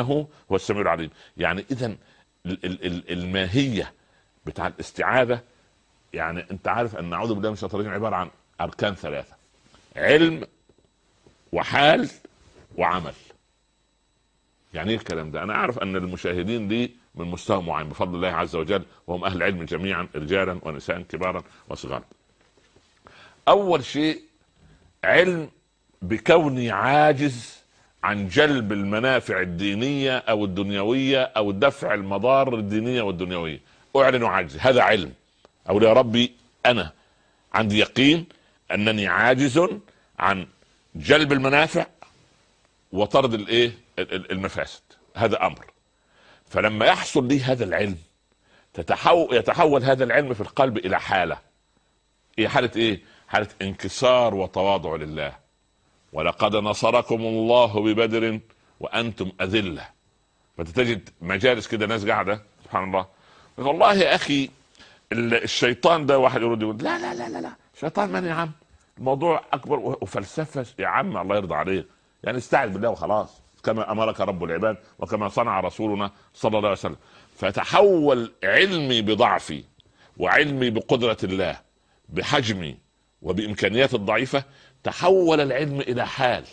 يعني اذا الماهية بتاع الاستعاذة، يعني انت عارف ان نعوذ بالله من الشيطان الرجيم عبارة عن اركان 3: علم وحال وعمل. يعني ايه الكلام ده؟ انا اعرف ان المشاهدين لي من مستوى معين بفضل الله عز وجل، وهم اهل علم جميعا، رجالا ونساء كبارا وصغارا. اول شيء علم بكوني عاجز عن جلب المنافع الدينية او الدنيوية او دفع المضار الدينية والدنيوية، اعلن عجزي، هذا علم. او يا ربي انا عندي يقين انني عاجز عن جلب المنافع وطرد المفاسد، هذا امر. فلما يحصل لي هذا العلم يتحول هذا العلم في القلب الى حالة. هي حالة ايه؟ حالة انكسار وتواضع لله. ولقد نصركم الله ببدر وانتم اذلة. فتجد مجالس كده ناس قاعدة سبحان الله، والله يا اخي الشيطان ده واحد يرد يقول لا لا لا لا لا شيطان من يا عم، الموضوع اكبر وفلسفة يا عم، الله يرضى عليه، يعني استعذ بالله وخلاص، كما امرك رب العباد وكما صنع رسولنا صلى الله عليه وسلم. فتحول علمي بضعفي وعلمي بقدرة الله بحجمي وبامكانيات الضعيفة، تحول العلم الى حال،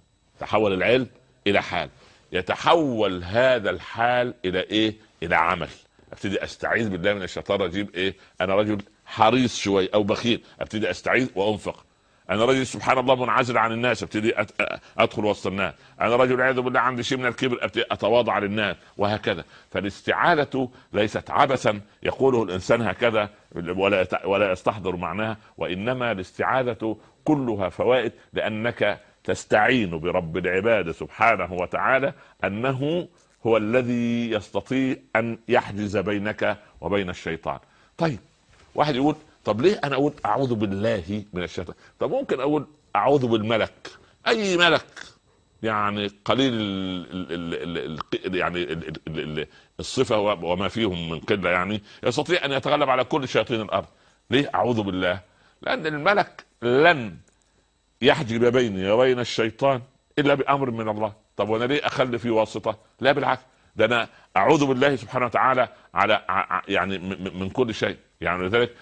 يتحول هذا الحال الى الى عمل. ابتدي استعيذ بالله من الشيطان الرجيم، انا رجل حريص شوي او بخيل، ابتدي استعيذ وانفق. انا رجل سبحان الله منعزل عن الناس، ابتدي ادخل وسط الناس. انا رجل عياذ بالله عندي شيء من الكبر، ابتدي اتواضع للناس، وهكذا. فالاستعاذة ليست عبثا يقوله الانسان هكذا ولا يستحضر معناها، وانما الاستعاذة كلها فوائد، لانك تستعين برب العباد سبحانه وتعالى انه هو الذي يستطيع ان يحجز بينك وبين الشيطان. طيب واحد يقول طب ليه انا اقول اعوذ بالله من الشيطان؟ طب ممكن اقول اعوذ بالملك، اي ملك يعني قليل الصفة وما فيهم من قلة، يعني يستطيع ان يتغلب على كل شياطين الارض. ليه اعوذ بالله؟ لان الملك لن يحجب بيني وبين الشيطان الا بامر من الله. طب وانا ليه اخلي في واسطه؟ لا بالعكس، ده انا اعوذ بالله سبحانه وتعالى على يعني من كل شيء. يعني لذلك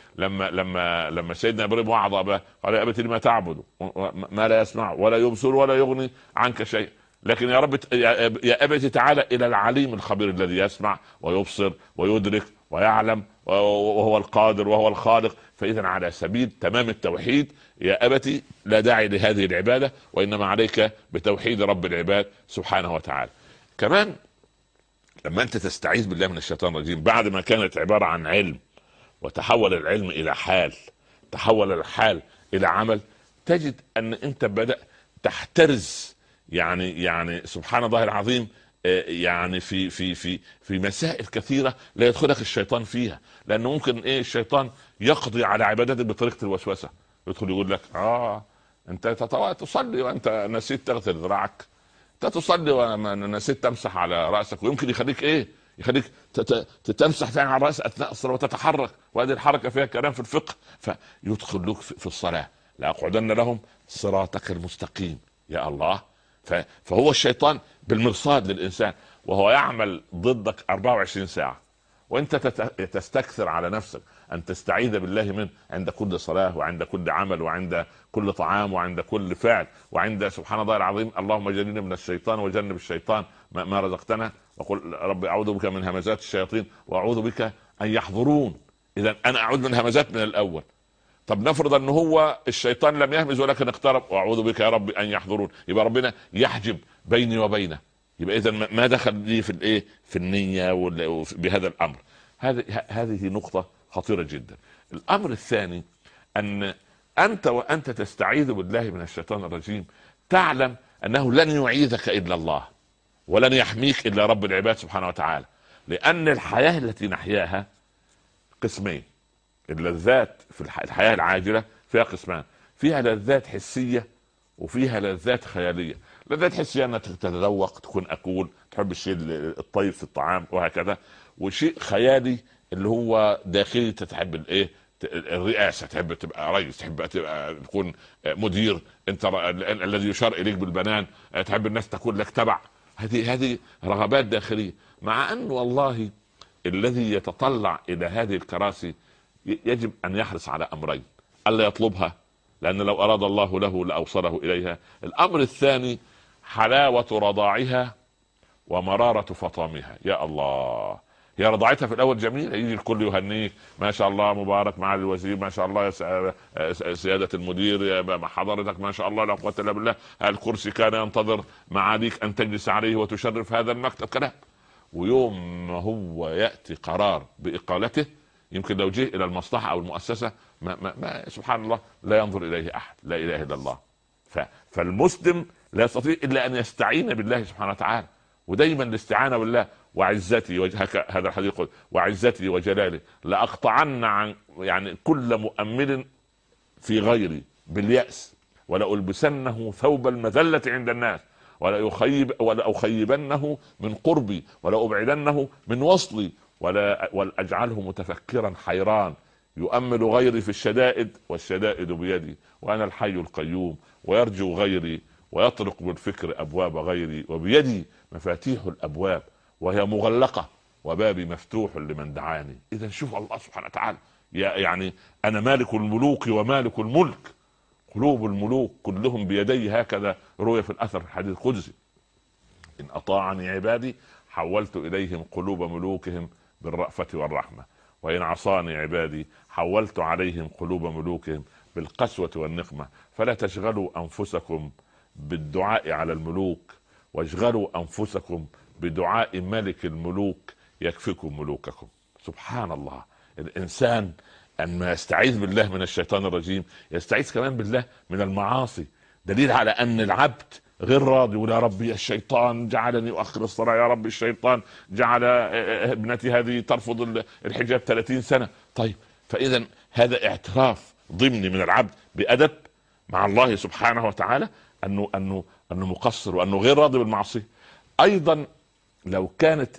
لما سيدنا ابراهيم وعظ اباه قال يا ابت لما تعبد ما لا يسمع ولا يبصر ولا يغني عنك شيء، لكن يا رب يا ابت تعالى الى العليم الخبير الذي يسمع ويبصر ويدرك ويعلم وهو القادر وهو الخالق. فاذا على سبيل تمام التوحيد يا ابتي لا داعي لهذه العباده، وانما عليك بتوحيد رب العباد سبحانه وتعالى. كمان لما انت تستعيذ بالله من الشيطان الرجيم بعد ما كانت عباره عن علم وتحول العلم الى حال، تحول الحال الى عمل، تجد ان انت بدأ تحترز يعني سبحان الله العظيم، يعني في مسائل كثيره لا يدخلك الشيطان فيها. لانه ممكن الشيطان يقضي على عبادتك بطريقه الوسوسه، يدخل يقول لك انت تصلي وانت نسيت تغسل ذراعك، انت تصلي ونسيت تمسح على راسك، ويمكن يخليك يخليك تمسح ثاني على الراس اثناء الصلاه وتتحرك، وهذه الحركه فيها كلام في الفقه. فيدخل لك في الصلاه لاقعدن لهم صراطك المستقيم. يا الله، فهو الشيطان بالمرصاد للانسان، وهو يعمل ضدك 24 ساعه، وانت تستكثر على نفسك ان تستعيذ بالله منه عند كل صلاه وعند كل عمل وعند كل طعام وعند كل فعل وعند سبحان الله العظيم اللهم جنبنا من الشيطان وجنب الشيطان ما رزقتنا، وقل رب اعوذ بك من همزات الشياطين واعوذ بك ان يحضرون. اذا انا اعوذ من همزات من الاول. طب نفرض ان هو الشيطان لم يهمز ولكن اقترب، واعوذ بك يا رب ان يحضرون، يبقى ربنا يحجب بيني وبينه. يبقى اذا ما دخل لي في النيه بهذا الامر. هذه نقطه خطيره جدا. الامر الثاني ان انت وانت تستعيذ بالله من الشيطان الرجيم تعلم انه لن يعيذك الا الله، ولن يحميك الا رب العباد سبحانه وتعالى. لان الحياه التي نحياها قسمين. اللذات في الحياه العاجله فيها قسمان، فيها لذات حسيه وفيها لذات خياليه. لذات حسيه انك تتذوق، تكون اكول، تحب الشيء الطيب في الطعام وهكذا. وشيء خيالي اللي هو داخلي، تحب الرئاسه، تحب تبقى رئيس، تحب تكون مدير، انت الذي يشار اليك بالبنان، تحب الناس تكون لك تبع. هذه رغبات داخليه. مع ان والله الذي يتطلع الى هذه الكراسي يجب ان يحرص على امرين: الا يطلبها، لان لو اراد الله له لاوصله اليها. الامر الثاني حلاوه رضاعها ومراره فطامها. يا الله، هي رضاعتها في الاول جميله، يجي الكل يهنيك، ما شاء الله مبارك مع الوزير، ما شاء الله يا سياده المدير، يا حضرتك ما شاء الله لا قوه الا بالله، الكرسي كان ينتظر معاليك ان تجلس عليه وتشرف هذا المكتب، كلام. ويوم ما هو ياتي قرار باقالته، يمكن لو جه الى المصلحه او المؤسسه ما سبحان الله لا ينظر اليه احد، لا اله الا الله. فالمسلم لا يستطيع الا ان يستعين بالله سبحانه وتعالى، ودايما الاستعانه بالله. وعزتي وجهك، هذا الحديث يقول: وعزتي وجلالي لاقطعن عن كل مؤمل في غيري باليأس، ولألبسنه ثوب المذلة عند الناس، ولا أخيبنه من قربي، ولا أبعدنه من وصلي، ولا أجعله متفكرا حيران يؤمل غيري في الشدائد والشدائد بيدي، وأنا الحي القيوم، ويرجو غيري ويطرق بالفكر أبواب غيري، وبيدي مفاتيح الأبواب وهي مغلقة، وبابي مفتوح لمن دعاني. إذا شوف الله سبحانه وتعالى، يعني أنا مالك الملوك ومالك الملك، قلوب الملوك كلهم بيدي، هكذا روي في الأثر الحديث القدسي: إن أطاعني عبادي حولت إليهم قلوب ملوكهم بالرأفة والرحمة، وإن عصاني عبادي حولت عليهم قلوب ملوكهم بالقسوة والنقمة. فلا تشغلوا أنفسكم بالدعاء على الملوك، واشغلوا أنفسكم بدعاء ملك الملوك يكفيكم ملوككم. سبحان الله. الإنسان أما يستعيذ بالله من الشيطان الرجيم يستعيذ كمان بالله من المعاصي، دليل على أن العبد غير راضي. ولا ربي الشيطان جعلني أؤخر الصلاة، يا رب الشيطان جعل ابنتي هذه ترفض الحجاب 30 سنة. طيب، فإذا هذا اعتراف ضمني من العبد بأدب مع الله سبحانه وتعالى أنه مقصر وأنه غير راضي بالمعصية. أيضا لو كانت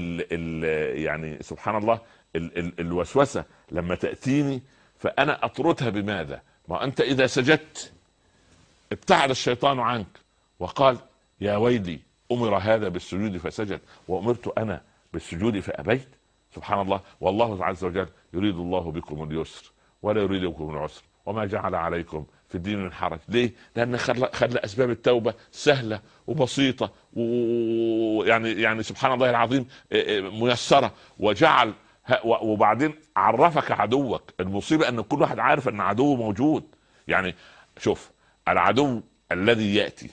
يعني سبحان الله الوسوسة لما تأتيني فأنا أطردها بماذا؟ ما أنت إذا سجدت ابتعد الشيطان عنك وقال يا ويلي أمر هذا بالسجود فسجد وأمرت أنا بالسجود فأبيت. سبحان الله. والله عز وجل يريد الله بكم اليسر ولا يريد بكم العسر وما جعل عليكم في الدين من حرج. ليه؟ لأن خلى أسباب التوبة سهلة وبسيطة يعني سبحان الله العظيم ميسرة. وجعل وبعدين عرفك عدوك. المصيبة أن كل واحد عارف أن عدوه موجود. يعني شوف العدو الذي يأتي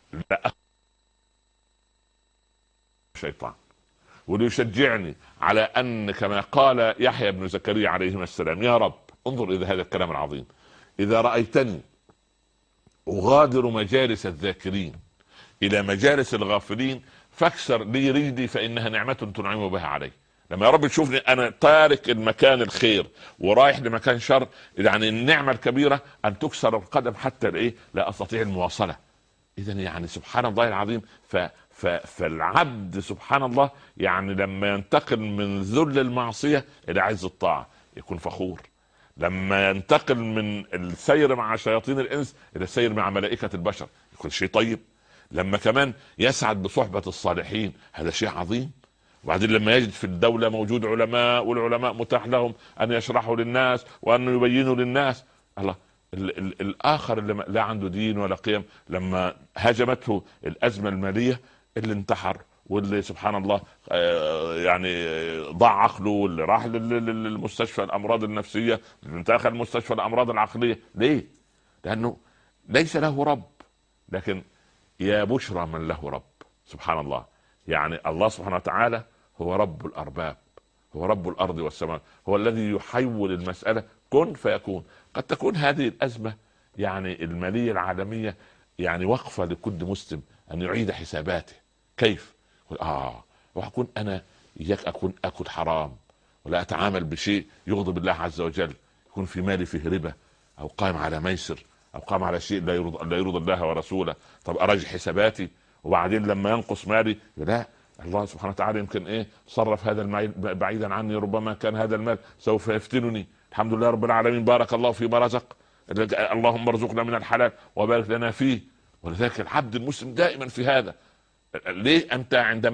الشيطان وليشجعني على أن كما قال يحيى بن زكريا عليهما السلام يا رب انظر إلى هذا الكلام العظيم إذا رأيتني أغادر مجالس الذاكرين إلى مجالس الغافلين فاكسر لي رجلي فإنها نعمة تنعم بها علي. لما يا رب تشوفني أنا تارك المكان الخير ورايح لمكان شر يعني النعمة الكبيرة أن تكسر القدم حتى لا أستطيع المواصلة. إذا يعني سبحان الله العظيم فالعبد سبحان الله يعني لما ينتقل من ذل المعصية إلى عز الطاعة يكون فخور. لما ينتقل من السير مع شياطين الإنس إلى السير مع ملائكة البشر يكون شيء طيب. لما كمان يسعد بصحبة الصالحين هذا شيء عظيم. وبعدين لما يجد في الدولة موجود علماء والعلماء متاح لهم أن يشرحوا للناس وأن يبينوا للناس. الله الآخر اللي لا عنده دين ولا قيم لما هاجمته الأزمة المالية اللي انتحر واللي سبحان الله يعني ضاع عقله واللي راح للمستشفى الأمراض النفسية اللي انتقل المستشفى الأمراض العقلية. ليه؟ لأنه ليس له رب. لكن يا بشرى من له رب. سبحان الله. يعني الله سبحانه وتعالى هو رب الأرباب هو رب الأرض والسماء هو الذي يحول المسألة كن فيكون. قد تكون هذه الأزمة يعني المالية العالمية يعني وقفة لكل مسلم أن يعيد حساباته. كيف؟ وأكون أنا إياك أكل حرام ولا أتعامل بشيء يغضب الله عز وجل يكون في مالي فيه ربا أو قائم على ميسر أو قائم على شيء لا يرضى الله ورسوله. طب أراجع حساباتي وبعدين لما ينقص مالي لا الله سبحانه وتعالى يمكن صرف هذا المال بعيدا عني ربما كان هذا المال سوف يفتنني. الحمد لله رب العالمين بارك الله فيما رزق اللهم ارزقنا من الحلال وبارك لنا فيه. ولذلك العبد المسلم دائما في هذا. ليه أنت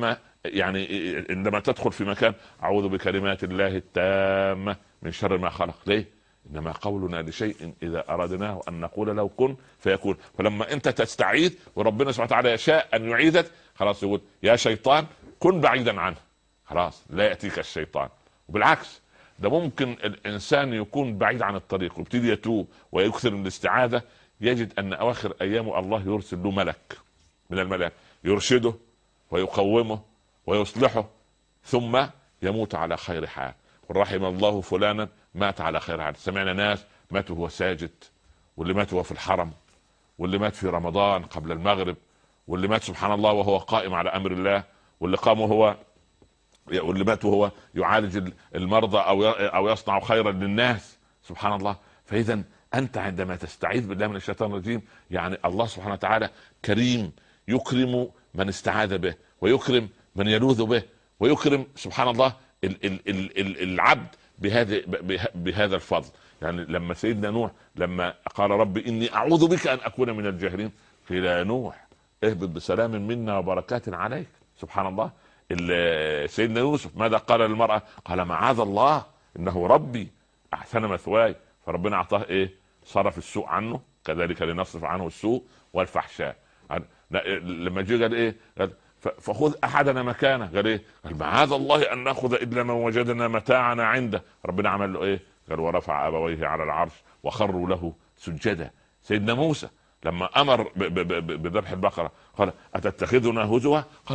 عندما تدخل في مكان أعوذ بكلمات الله التامة من شر ما خلق. ليه؟ إنما قولنا لشيء إذا أردناه أن نقول له كن فيكون. فلما أنت تستعيذ وربنا سبحانه وتعالى يشاء أن يعيذك خلاص يقول يا شيطان كن بعيدا عنه خلاص لا يأتيك الشيطان. وبالعكس ده ممكن الإنسان يكون بعيد عن الطريق ويبتدي يتوب ويكثر من الاستعاذة يجد أن أواخر أيامه الله يرسل له ملك من الملائكة يرشده ويقومه ويصلحه ثم يموت على خير حال. ورحم الله فلانا مات على خير حال. سمعنا ناس ماتوا وهو ساجد واللي مات وهو في الحرم واللي مات في رمضان قبل المغرب واللي مات سبحان الله وهو قائم على أمر الله واللي قام وهو واللي مات وهو يعالج المرضى أو يصنع خيرا للناس. سبحان الله. فإذا أنت عندما تستعيذ بالله من الشيطان الرجيم يعني الله سبحانه وتعالى كريم يكرم من استعاذ به ويكرم من يلوذ به ويكرم سبحان الله العبد بهذا الفضل. يعني لما سيدنا نوح لما قال رب إني أعوذ بك أن أكون من الجاهلين قيل يا نوح اهبط بسلام منا وبركات عليك. سبحان الله. سيدنا يوسف ماذا قال للمرأة؟ قال معاذ الله إنه ربي أحسن مثواي. فربنا أعطاه صرف السوء عنه كذلك لنصرف عنه السوء والفحشاء. لما جاء قال قال فخذ أحدنا مكانه قال قال معاذ الله أن نأخذ إلا من وجدنا متاعنا عنده. ربنا عمل له قال ورفع أبويه على العرش وخروا له سجدا. سيدنا موسى لما أمر بذبح البقرة قال أتتخذنا هزوا؟ قال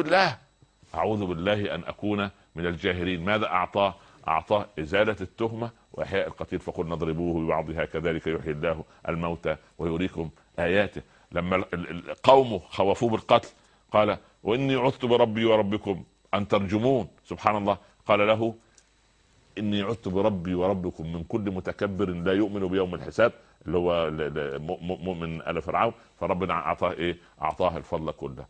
أعوذ بالله أن أكون من الجاهلين. ماذا أعطاه إزالة التهمة وإحياء القتيل فقل نضربوه ببعضها كذلك يحيي الله الموتى ويريكم آياته. لما قومه خوفوه بالقتل قال وإني عذت بربي وربكم أن ترجمون. سبحان الله. قال له إني عذت بربي وربكم من كل متكبر لا يؤمن بيوم الحساب اللي هو مؤمن آل فرعون. فربنا أعطاه الفضل كله.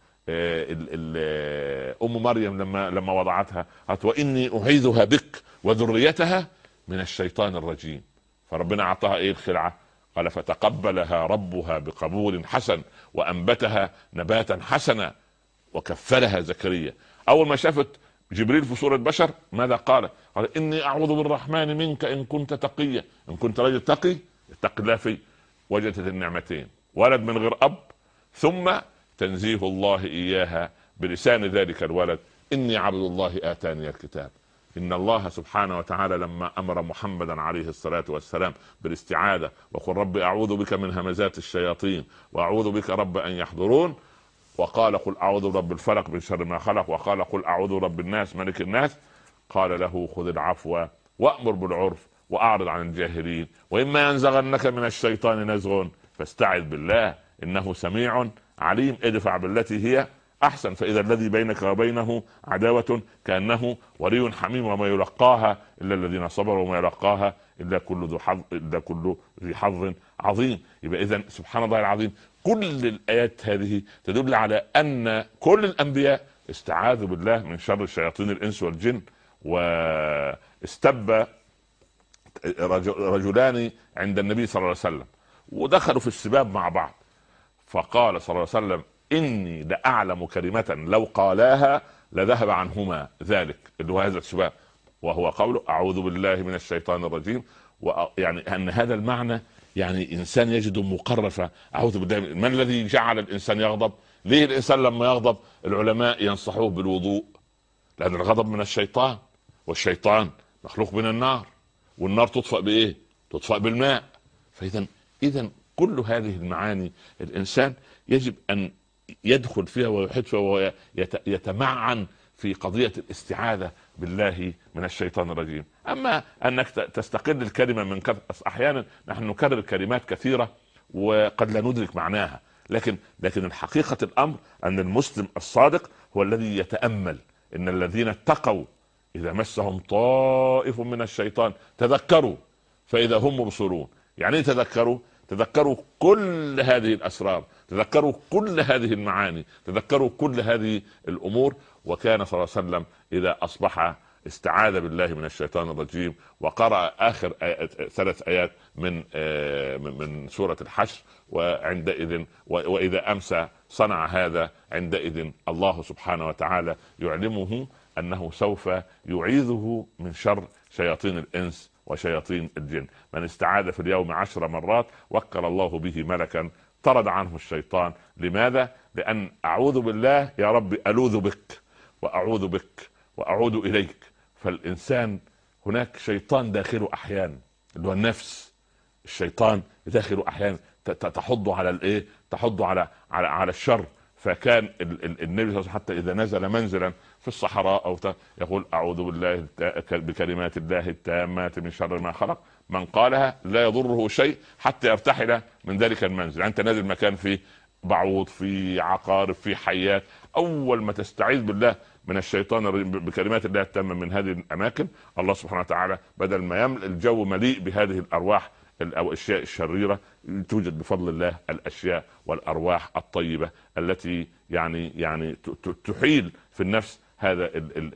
أم مريم لما وضعتها قالت وإني أعيذها بك وذريتها من الشيطان الرجيم. فربنا أعطاها الخلعة قال فتقبلها ربها بقبول حسن وأنبتها نباتا حسنا وكفلها زكريا. أول ما شافت جبريل في صورة بشر ماذا قال؟ قال إني أعوذ بالرحمن منك إن كنت تقيا. إن كنت رجل تقي اتق الله فيه. وجدت النعمتين، ولد من غير أب، ثم تنزيه الله إياها بلسان ذلك الولد: إني عبد الله آتاني الكتاب. إن الله سبحانه وتعالى لما أمر محمدا عليه الصلاة والسلام بالاستعاذة وقل رب أعوذ بك من همزات الشياطين وأعوذ بك رب أن يحضرون، وقال قل أعوذ برب الفلق من شر ما خلق، وقال قل أعوذ برب الناس ملك الناس، قال له خذ العفو وأمر بالعرف وأعرض عن الجاهلين وإما ينزغنك من الشيطان نزغ فاستعذ بالله إنه سميع عليم. ادفع بالتي هي أحسن فإذا الذي بينك وبينه عداوة كأنه ولي حميم وما يلقاها إلا الذين صبروا وما يلقاها إلا كل ذي حظ عظيم. يبقى إذن سبحان الله العظيم كل الآيات هذه تدل على أن كل الأنبياء استعاذوا بالله من شر شياطين الإنس والجن. واستب رجلان عند النبي صلى الله عليه وسلم ودخلوا في السباب مع بعض، فقال صلى الله عليه وسلم إني لأعلم كلمة لو قالاها لذهب عنهما ذلك، اللي هو هذا السباب، وهو قوله أعوذ بالله من الشيطان الرجيم. ويعني أن هذا المعنى يعني إنسان يجد مقرفة. أعوذ بالله. من الذي جعل الإنسان يغضب؟ ليه الإنسان لما يغضب العلماء ينصحوه بالوضوء؟ لأن الغضب من الشيطان، والشيطان مخلوق من النار، والنار تطفأ بإيه؟ تطفأ بالماء. فإذا كل هذه المعاني الإنسان يجب أن يدخل فيها ويحيط فيها ويتمعن في قضية الاستعاذة بالله من الشيطان الرجيم. أما أنك تستقل الكلمة من كثرة، أحيانا نحن نكرر كلمات كثيرة وقد لا ندرك معناها، لكن الحقيقة الأمر أن المسلم الصادق هو الذي يتأمل إن الذين اتقوا إذا مسهم طائف من الشيطان تذكروا فإذا هم مبصرون. يعني تذكروا كل هذه الأسرار، تذكروا كل هذه المعاني، تذكروا كل هذه الأمور. وكان صلى الله عليه وسلم إذا أصبح استعاذ بالله من الشيطان الرجيم وقرأ آخر 3 آيات من سورة الحشر، وعندئذ وإذا أمسى صنع هذا، عندئذ الله سبحانه وتعالى يعلمه أنه سوف يعيذه من شر شياطين الإنس وشياطين الجن. من استعاذ في اليوم 10 مرات وكل الله به ملكا طرد عنه الشيطان. لماذا؟ لأن أعوذ بالله يا رب ألوذ بك وأعوذ بك وأعود إليك. فالإنسان هناك شيطان داخله أحيانا اللي هو النفس، الشيطان داخله أحيانا تحض على الإيه؟ تحض على الشر. فكان النبي صلى الله عليه وسلم حتى إذا نزل منزلا في الصحراء أو يقول أعوذ بالله بكلمات الله التامات من شر ما خلق. من قالها لا يضره شيء حتى يرتحل من ذلك المنزل. أنت نازل مكان فيه بعوض، في عقارب، في حيات، أول ما تستعيذ بالله من الشيطان بكلمات الله التامة من هذه الأماكن، الله سبحانه وتعالى بدل ما يملأ الجو مليء بهذه الأرواح أو الأشياء الشريرة، توجد بفضل الله الأشياء والأرواح الطيبة التي يعني تحيل في النفس هذا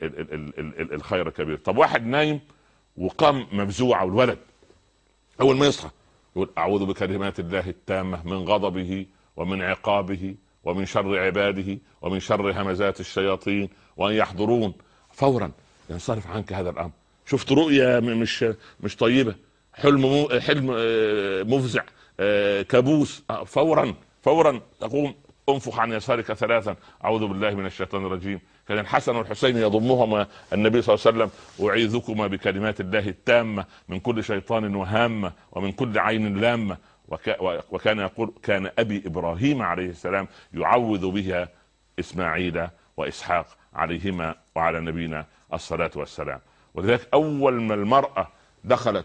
الخير الكبير. طب واحد نايم وقام مفزوع، والولد أول ما يصحى يقول أعوذ بكلمات الله التامة من غضبه ومن عقابه ومن شر عباده ومن شر همزات الشياطين وأن يحضرون. فورا ينصرف عنك هذا الأمر. شفت رؤية مش طيبة، حلم مفزع، كابوس، فورا تقوم انفخ عن يسارك 3 أعوذ بالله من الشيطان الرجيم. كان الحسن والحسين يضمهما النبي صلى الله عليه وسلم أعيذكما بكلمات الله التامة من كل شيطان وهامة ومن كل عين لامة. وكان يقول كان أبي إبراهيم عليه السلام يعوذ بها إسماعيل وإسحاق عليهما وعلى نبينا الصلاة والسلام. ولذلك أول ما المرأة دخلت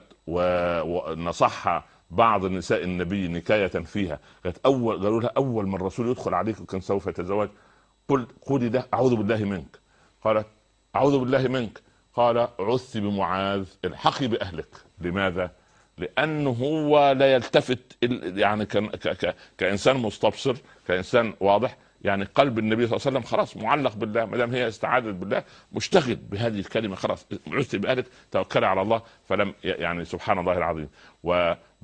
ونصحها بعض النساء النبي نكاية فيها، قالوا لها أول ما الرسول يدخل عليك كان سوف يتزوج، قولي ده أعوذ بالله منك. قالت أعوذ بالله منك. قال عث بمعاذ الحقي بأهلك. لماذا؟ لأنه هو لا يلتفت، يعني كإنسان مستبصر، كإنسان واضح، يعني قلب النبي صلى الله عليه وسلم خلاص معلق بالله، ما دام هي استعاذت بالله مشتغل بهذه الكلمة، خلاص عث بأهلك، توكل على الله. فلم يعني سبحان الله العظيم.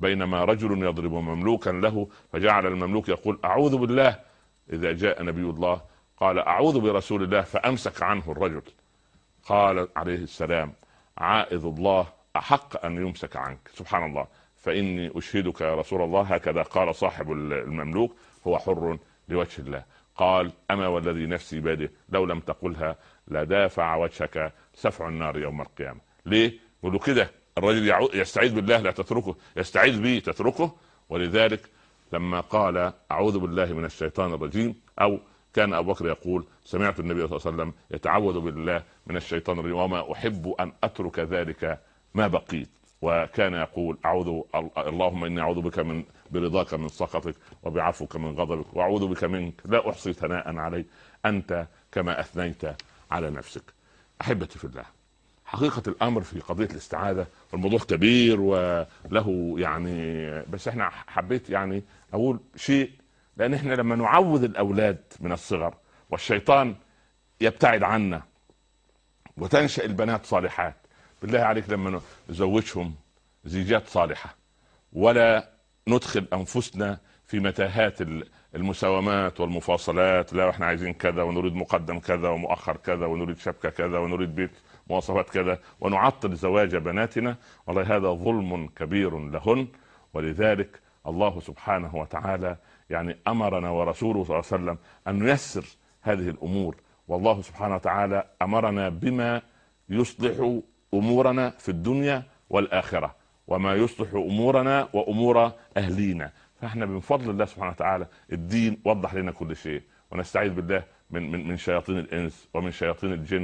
بينما رجل يضرب مملوكا له فجعل المملوك يقول أعوذ بالله، إذا جاء نبي الله قال أعوذ برسول الله فأمسك عنه الرجل. قال عليه السلام عائذ الله أحق أن يمسك عنك. سبحان الله. فإني أشهدك يا رسول الله، هكذا قال صاحب المملوك، هو حر لوجه الله. قال أما والذي نفسي بيده لو لم تقلها لدافع وجهك سفع النار يوم القيامة. ليه؟ يقولوا كده الرجل يستعيذ بالله لا تتركه، يستعيذ به تتركه. ولذلك لما قال أعوذ بالله من الشيطان الرجيم، أو كان أبو بكر يقول سمعت النبي صلى الله عليه وسلم يتعوذ بالله من الشيطان الرجيم وما أحب أن أترك ذلك ما بقيت. وكان يقول اللهم إني أعوذ بك برضاك من سخطك وبعفوك من غضبك وأعوذ بك منك لا أحصي ثناء عليك أنت كما أثنيت على نفسك. أحبتي في الله، حقيقة الأمر في قضية الاستعاذة والموضوع كبير وله يعني، بس احنا حبيت يعني أقول شيء، لأن احنا لما نعوذ الأولاد من الصغر والشيطان يبتعد عنا وتنشأ البنات صالحات، بالله عليك لما نزوجهم زيجات صالحة ولا ندخل أنفسنا في متاهات المساومات والمفاصلات، لا احنا عايزين كذا ونريد مقدم كذا ومؤخر كذا ونريد شبكة كذا ونريد بيت مواصفات كذا ونعطل زواج بناتنا، والله هذا ظلم كبير لهن. ولذلك الله سبحانه وتعالى يعني أمرنا ورسوله صلى الله عليه وسلم أن نيسر هذه الأمور، والله سبحانه وتعالى أمرنا بما يصلح أمورنا في الدنيا والآخرة وما يصلح أمورنا وأمور أهلينا. فاحنا بفضل الله سبحانه وتعالى الدين وضح لنا كل شيء، ونستعيذ بالله من شياطين الإنس ومن شياطين الجن.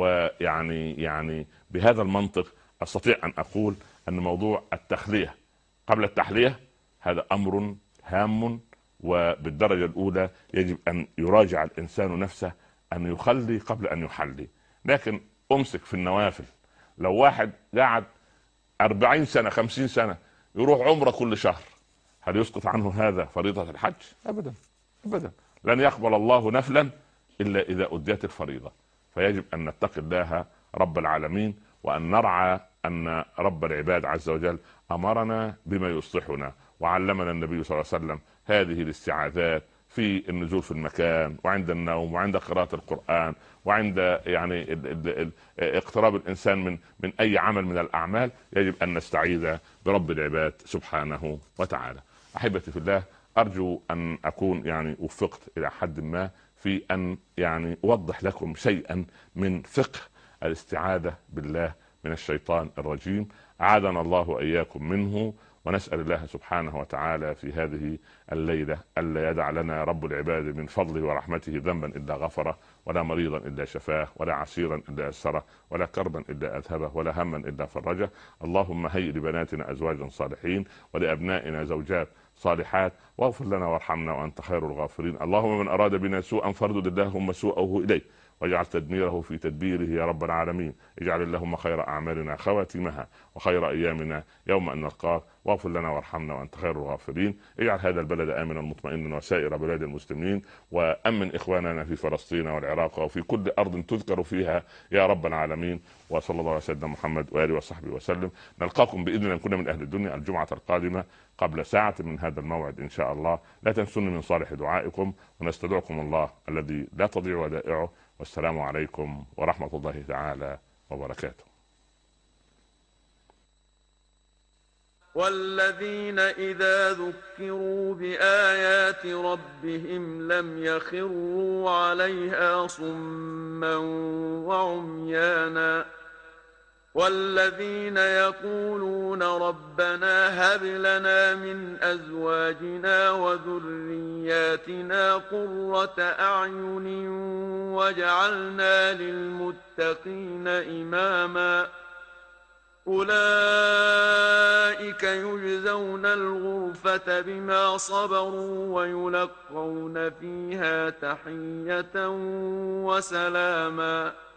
ويعني بهذا المنطق أستطيع أن أقول أن موضوع التخلية قبل التحلية هذا أمر هام، وبالدرجة الأولى يجب أن يراجع الإنسان نفسه أن يخلي قبل أن يحلي. لكن أمسك في النوافل، لو واحد قاعد 40 سنة 50 سنة يروح عمره كل شهر، هل يسقط عنه هذا فريضة الحج؟ أبدا أبدا، لن يقبل الله نفلا إلا إذا أديت الفريضة. فيجب أن نتقي الله رب العالمين، وأن نرعى أن رب العباد عز وجل أمرنا بما يصلحنا، وعلمنا النبي صلى الله عليه وسلم هذه الاستعاذات في النزول في المكان وعند النوم وعند قراءة القرآن وعند يعني اقتراب الإنسان من أي عمل من الأعمال. يجب أن نستعيذ برب العباد سبحانه وتعالى. أحبتي في الله، أرجو أن أكون يعني وفقت إلى حد ما في أن يعني أوضح لكم شيئا من فقه الاستعاذة بالله من الشيطان الرجيم، أعاذنا الله وإياكم منه. ونسأل الله سبحانه وتعالى في هذه الليلة ألا يدع لنا رب العباد من فضله ورحمته ذنبا إلا غفره، ولا مريضا إلا شفاه، ولا عسيرا إلا يسره، ولا كربا إلا أذهبه، ولا هما إلا فرجه. اللهم هيئ لبناتنا أزواجا صالحين ولأبنائنا زوجات صالحات، واغفر لنا وارحمنا وأنت خير الغافرين. اللهم من أراد بنا سوءا فاردد اللهم سوءه إليه واجعل تدميره في تدبيره يا رب العالمين. اجعل اللهم خير أعمالنا خواتمها وخير أيامنا يوم أن نلقاك، واغفر لنا وارحمنا وأنت خير الغافرين. اجعل هذا البلد آمنا مطمئنا وسائر بلاد المسلمين، وأمن إخواننا في فلسطين والعراق وفي كل أرض تذكر فيها يا رب العالمين. وصلى الله على سيدنا محمد وآله وصحبه وسلم. نلقاكم بإذن الله كنا من أهل الدنيا الجمعة القادمة قبل ساعة من هذا الموعد إن شاء الله. لا تنسوني من صالح دعائكم، ونستودعكم الله الذي لا تضيع ودائعه. والسلام عليكم ورحمة الله تعالى وبركاته. والذين إذا ذكروا بآيات ربهم لم يخروا عليها صما وعميانا. والذين يقولون ربنا هب لنا من أزواجنا وذرياتنا قرة أعين واجعلنا للمتقين إماما. أولئك يجزون الغرفة بما صبروا ويلقون فيها تحية وسلاما.